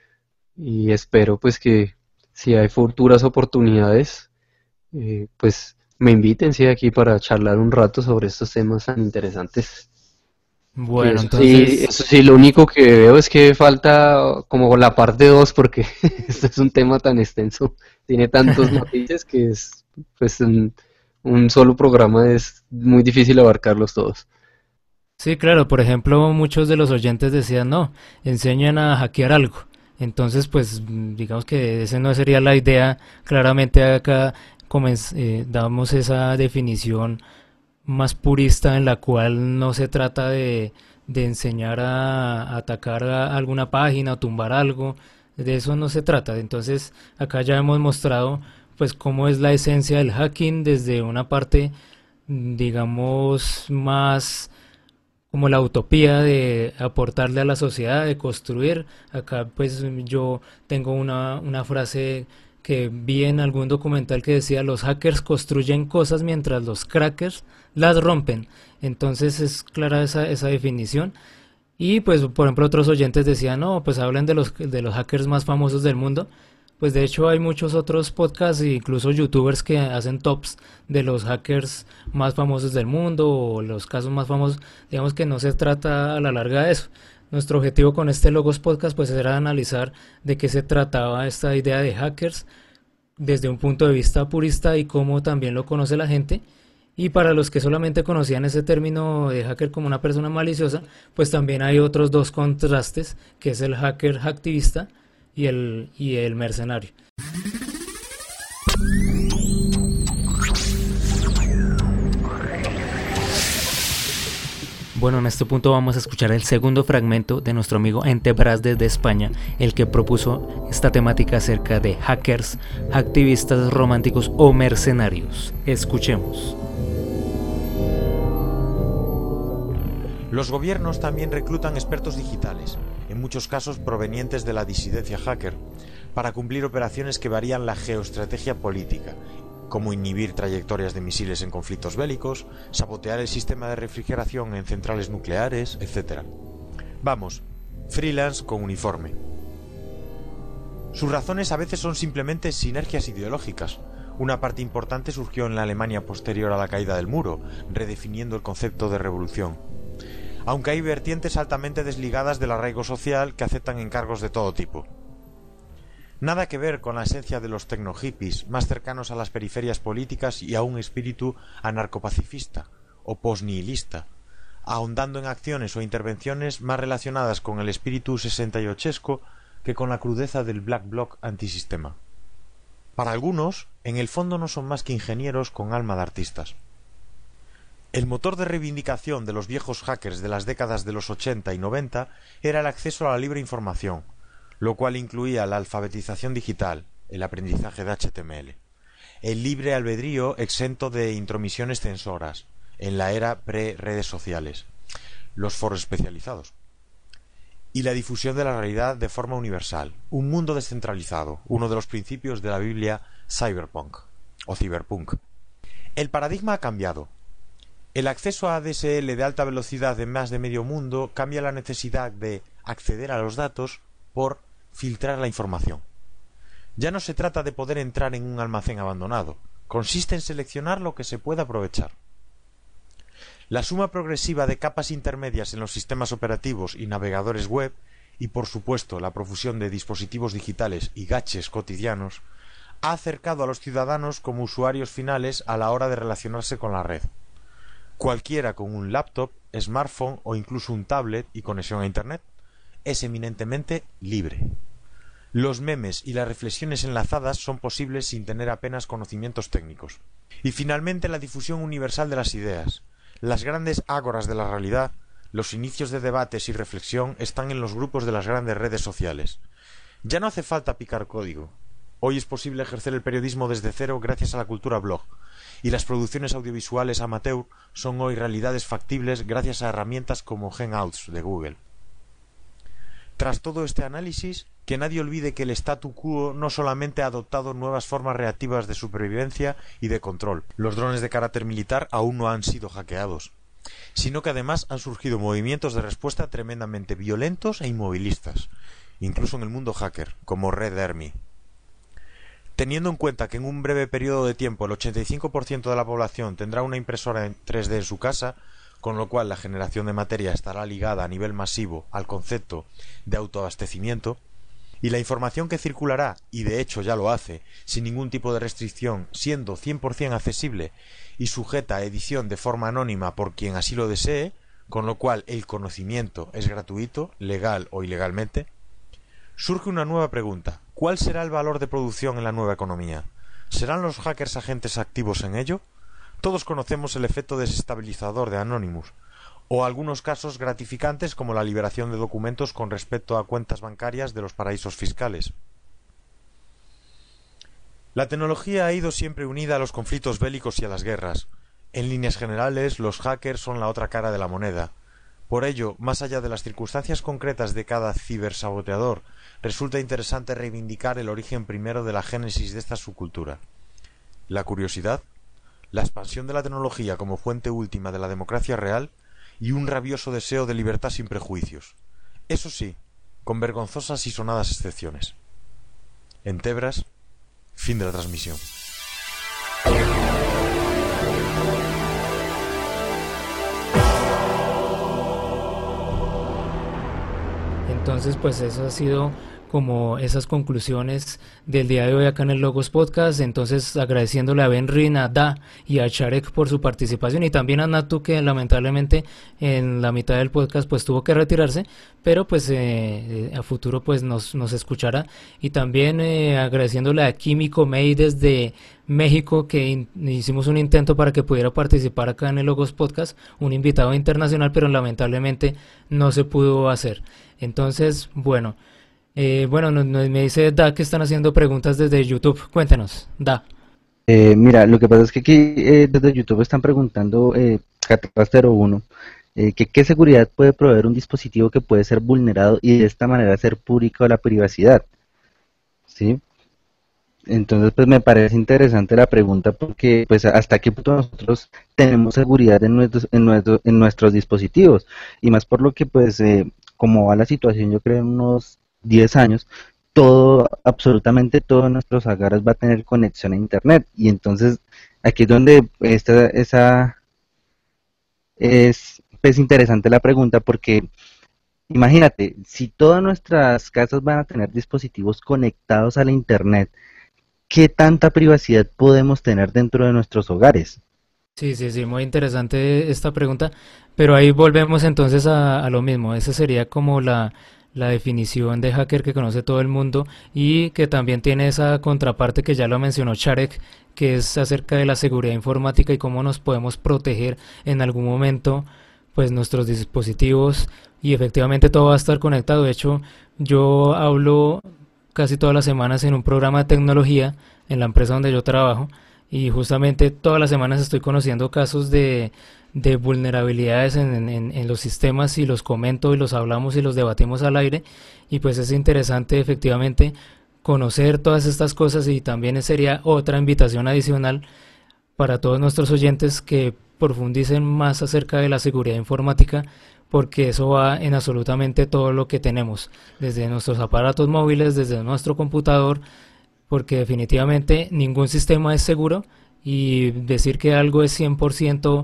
y espero pues que si hay futuras oportunidades pues me inviten aquí para charlar un rato sobre estos temas tan interesantes. Bueno, eso sí, lo único que veo es que falta como la parte 2 porque este es un tema tan extenso, tiene tantos matices que es pues un solo programa es muy difícil abarcarlos todos. Sí, claro, por ejemplo, muchos de los oyentes decían, no, enseñan a hackear algo. Entonces, pues, digamos que esa no sería la idea. Claramente acá damos esa definición más purista en la cual no se trata de enseñar a atacar a alguna página o tumbar algo. De eso no se trata. Entonces, acá ya hemos mostrado, pues, cómo es la esencia del hacking desde una parte, digamos, más como la utopía de aportarle a la sociedad, de construir. Acá pues yo tengo una frase que vi en algún documental que decía: los hackers construyen cosas mientras los crackers las rompen. Entonces es clara esa definición. Y pues por ejemplo otros oyentes decían, no, pues hablan de los hackers más famosos del mundo. Pues de hecho hay muchos otros podcasts e incluso youtubers que hacen tops de los hackers más famosos del mundo o los casos más famosos. Digamos que no se trata a la larga de eso. Nuestro objetivo con este Logos Podcast pues era analizar de qué se trataba esta idea de hackers desde un punto de vista purista y cómo también lo conoce la gente. Y para los que solamente conocían ese término de hacker como una persona maliciosa, pues también hay otros dos contrastes, que es el hacker hacktivista y el mercenario. Bueno, en este punto vamos a escuchar el segundo fragmento de nuestro amigo Entebras desde España, el que propuso esta temática acerca de hackers, activistas románticos o mercenarios. Escuchemos. Los gobiernos también reclutan expertos digitales, en muchos casos provenientes de la disidencia hacker. para cumplir operaciones que varían la geoestrategia política, como inhibir trayectorias de misiles en conflictos bélicos, sabotear el sistema de refrigeración en centrales nucleares, etc. Vamos, freelance con uniforme. Sus razones a veces son simplemente sinergias ideológicas. Una parte importante surgió en la Alemania posterior a la caída del muro, redefiniendo el concepto de revolución. Aunque hay vertientes altamente desligadas del arraigo social que aceptan encargos de todo tipo. Nada que ver con la esencia de los tecno-hippies, más cercanos a las periferias políticas y a un espíritu anarcopacifista o posnihilista, ahondando en acciones o intervenciones más relacionadas con el espíritu 68esco que con la crudeza del Black Bloc antisistema. Para algunos, en el fondo no son más que ingenieros con alma de artistas. El motor de reivindicación de los viejos hackers de las décadas de los 80 y 90 era el acceso a la libre información, lo cual incluía la alfabetización digital, el aprendizaje de HTML, el libre albedrío exento de intromisiones censoras, en la era pre-redes sociales, los foros especializados, y la difusión de la realidad de forma universal, un mundo descentralizado, uno de los principios de la Biblia cyberpunk, o cyberpunk. El paradigma ha cambiado. El acceso a ADSL de alta velocidad en más de medio mundo cambia la necesidad de acceder a los datos por filtrar la información. Ya no se trata de poder entrar en un almacén abandonado, consiste en seleccionar lo que se pueda aprovechar. La suma progresiva de capas intermedias en los sistemas operativos y navegadores web, y por supuesto la profusión de dispositivos digitales y gadgets cotidianos, ha acercado a los ciudadanos como usuarios finales a la hora de relacionarse con la red. Cualquiera con un laptop, smartphone o incluso un tablet y conexión a Internet es eminentemente libre. Los memes y las reflexiones enlazadas son posibles sin tener apenas conocimientos técnicos. Y finalmente la difusión universal de las ideas. Las grandes ágoras de la realidad, los inicios de debates y reflexión están en los grupos de las grandes redes sociales. Ya no hace falta picar código. Hoy es posible ejercer el periodismo desde cero gracias a la cultura blog, y las producciones audiovisuales amateur son hoy realidades factibles gracias a herramientas como Hangouts de Google. Tras todo este análisis, que nadie olvide que el statu quo no solamente ha adoptado nuevas formas reactivas de supervivencia y de control, los drones de carácter militar aún no han sido hackeados, sino que además han surgido movimientos de respuesta tremendamente violentos e inmovilistas, incluso en el mundo hacker, como Red Army. Teniendo en cuenta que en un breve periodo de tiempo el 85% de la población tendrá una impresora en 3D en su casa, con lo cual la generación de materia estará ligada a nivel masivo al concepto de autoabastecimiento, y la información que circulará, y de hecho ya lo hace, sin ningún tipo de restricción, siendo 100% accesible y sujeta a edición de forma anónima por quien así lo desee, con lo cual el conocimiento es gratuito, legal o ilegalmente, surge una nueva pregunta. ¿Cuál será el valor de producción en la nueva economía? ¿Serán los hackers agentes activos en ello? Todos conocemos el efecto desestabilizador de Anonymous, o algunos casos gratificantes como la liberación de documentos con respecto a cuentas bancarias de los paraísos fiscales. La tecnología ha ido siempre unida a los conflictos bélicos y a las guerras. En líneas generales, los hackers son la otra cara de la moneda. Por ello, más allá de las circunstancias concretas de cada cibersaboteador, resulta interesante reivindicar el origen primero de la génesis de esta subcultura. La curiosidad, la expansión de la tecnología como fuente última de la democracia real y un rabioso deseo de libertad sin prejuicios. Eso sí, con vergonzosas y sonadas excepciones. En Tebras, fin de la transmisión. Entonces, pues eso ha sido como esas conclusiones del día de hoy acá en el Logos Podcast. Entonces, agradeciéndole a Benrin, a Da y a Charek por su participación, y también a Natu, que lamentablemente en la mitad del podcast pues tuvo que retirarse, pero pues a futuro pues nos escuchará. Y también agradeciéndole a Químico May desde México, que hicimos un intento para que pudiera participar acá en el Logos Podcast, un invitado internacional, pero lamentablemente no se pudo hacer. Entonces, bueno, me dice Da que están haciendo preguntas desde YouTube. Cuéntenos, Da. Mira, lo que pasa es que aquí desde YouTube están preguntando, Catastero1, ¿qué seguridad puede proveer un dispositivo que puede ser vulnerado y de esta manera ser público la privacidad? ¿sí? Entonces, pues me parece interesante la pregunta porque, pues, hasta qué punto nosotros tenemos seguridad en nuestros dispositivos y más por lo que, pues, como va la situación, yo creo en unos 10 años, todo, absolutamente todo en nuestros hogares va a tener conexión a internet y entonces aquí es donde es pues interesante la pregunta porque imagínate, si todas nuestras casas van a tener dispositivos conectados a la internet, ¿qué tanta privacidad podemos tener dentro de nuestros hogares? Sí, muy interesante esta pregunta, pero ahí volvemos entonces a lo mismo, esa sería como la definición de hacker que conoce todo el mundo y que también tiene esa contraparte que ya lo mencionó Sharek, que es acerca de la seguridad informática y cómo nos podemos proteger en algún momento pues nuestros dispositivos y efectivamente todo va a estar conectado. De hecho, yo hablo casi todas las semanas en un programa de tecnología en la empresa donde yo trabajo y justamente todas las semanas estoy conociendo casos de vulnerabilidades en los sistemas y los comento y los hablamos y los debatimos al aire y pues es interesante efectivamente conocer todas estas cosas y también sería otra invitación adicional para todos nuestros oyentes que profundicen más acerca de la seguridad informática porque eso va en absolutamente todo lo que tenemos, desde nuestros aparatos móviles, desde nuestro computador, porque definitivamente ningún sistema es seguro y decir que algo es 100%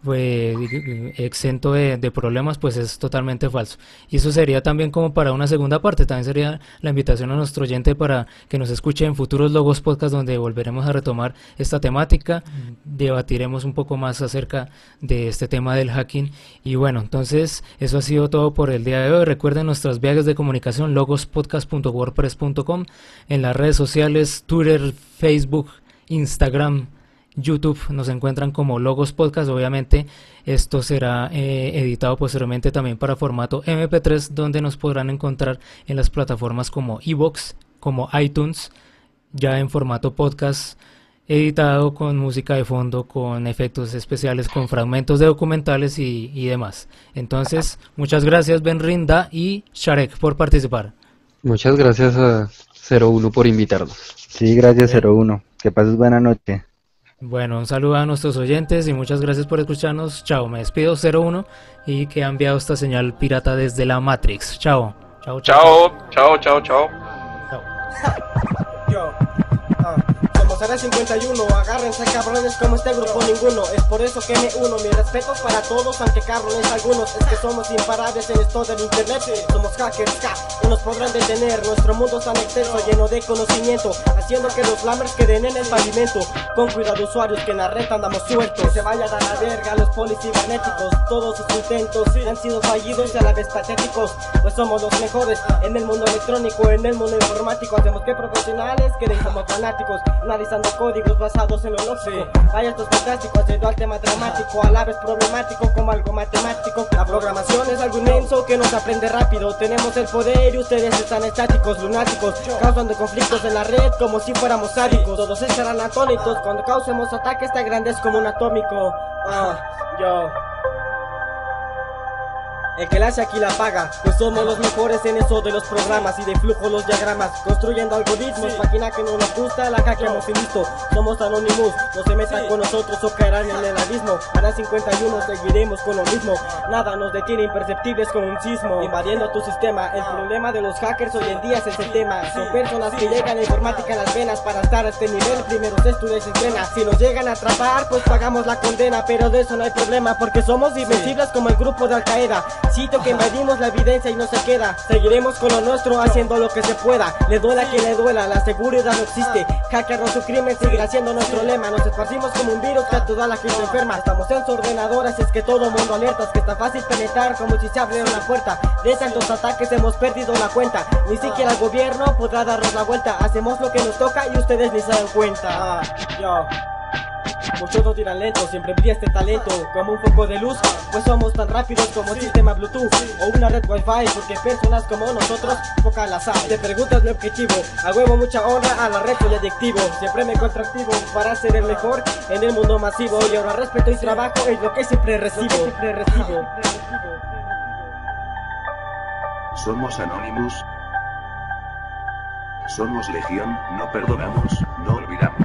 exento de problemas, pues es totalmente falso. Y eso sería también como para una segunda parte, también sería la invitación a nuestro oyente para que nos escuche en futuros Logos Podcast donde volveremos a retomar esta temática, debatiremos un poco más acerca de este tema del hacking y bueno, entonces eso ha sido todo por el día de hoy. Recuerden nuestras vías de comunicación logospodcast.wordpress.com, en las redes sociales Twitter, Facebook, Instagram, YouTube nos encuentran como Logos Podcast. Obviamente esto será editado posteriormente también para formato MP3 donde nos podrán encontrar en las plataformas como iVoox, como iTunes, ya en formato podcast editado con música de fondo, con efectos especiales, con fragmentos de documentales y demás. Entonces, muchas gracias Benrinda y Sharek por participar. Muchas gracias a 01 por invitarnos. Sí, gracias 01. Que pases buena noche. Bueno, un saludo a nuestros oyentes y muchas gracias por escucharnos. Chao, me despido 01 y que ha enviado esta señal pirata desde la Matrix. Chao. Chao. Somos R51, agárrense cabrones como este grupo ninguno. Es por eso que me uno, mis respetos para todos, aunque cabrones algunos. Es que somos imparables en esto del internet. Somos hackers, no nos podrán detener. Nuestro mundo es tan extenso, lleno de conocimiento, haciendo que los lammers queden en el pavimento. Con cuidado usuarios que en la red andamos sueltos. Que se vayan a la verga los polis cibernéticos. Todos sus intentos han sido fallidos y a la vez patéticos. Pues somos los mejores en el mundo electrónico, en el mundo informático. Hacemos que profesionales queden como fanáticos, analizando códigos basados en lo lógico. Vaya, esto es fantástico, haciendo al tema dramático, a la vez problemático como algo matemático. La programación es algo inmenso que nos aprende rápido. Tenemos el poder y ustedes están estáticos, lunáticos, causando conflictos en la red como si fuéramos sádicos. Todos estarán atónitos cuando causemos ataques tan grandes como un atómico. El que la hace aquí la paga, pues somos los mejores en eso de los programas y de flujo los diagramas, construyendo algoritmos, máquina que no nos gusta, la hackeamos y listo. Somos Anonymous, no se metan con nosotros o caerán en el abismo. Para 51 seguiremos con lo mismo, nada nos detiene, imperceptibles como un sismo, invadiendo tu sistema. El problema de los hackers hoy en día es ese tema, son personas que llegan a informática en las venas. Para estar a este nivel primero se estudia y se entrena. Si nos llegan a atrapar pues pagamos la condena, pero de eso no hay problema porque somos invencibles como el grupo de Al Qaeda. Sitio que invadimos la evidencia y no se queda. Seguiremos con lo nuestro haciendo lo que se pueda. Le duela a quien le duela, la seguridad no existe. Hackearnos su crimen seguirá siendo nuestro lema. Nos esparcimos como un virus que a toda la gente enferma. Estamos en su ordenador, así es que todo mundo alertas. Que está fácil penetrar como si se abriera una puerta. De tantos ataques hemos perdido la cuenta. Ni siquiera el gobierno podrá darnos la vuelta. Hacemos lo que nos toca y ustedes ni se dan cuenta. Muchos nos dirán lento, siempre brilla este talento como un foco de luz, pues somos tan rápidos como un sistema Bluetooth o una red Wi-Fi, porque personas como nosotros poca las hay. Te preguntas mi objetivo, a huevo mucha honra, a la red soy adictivo. Siempre me encuentro activo para ser el mejor en el mundo masivo. Y ahora respeto y trabajo es lo que siempre recibo. Somos Anonymous. Somos Legión, no perdonamos, no olvidamos.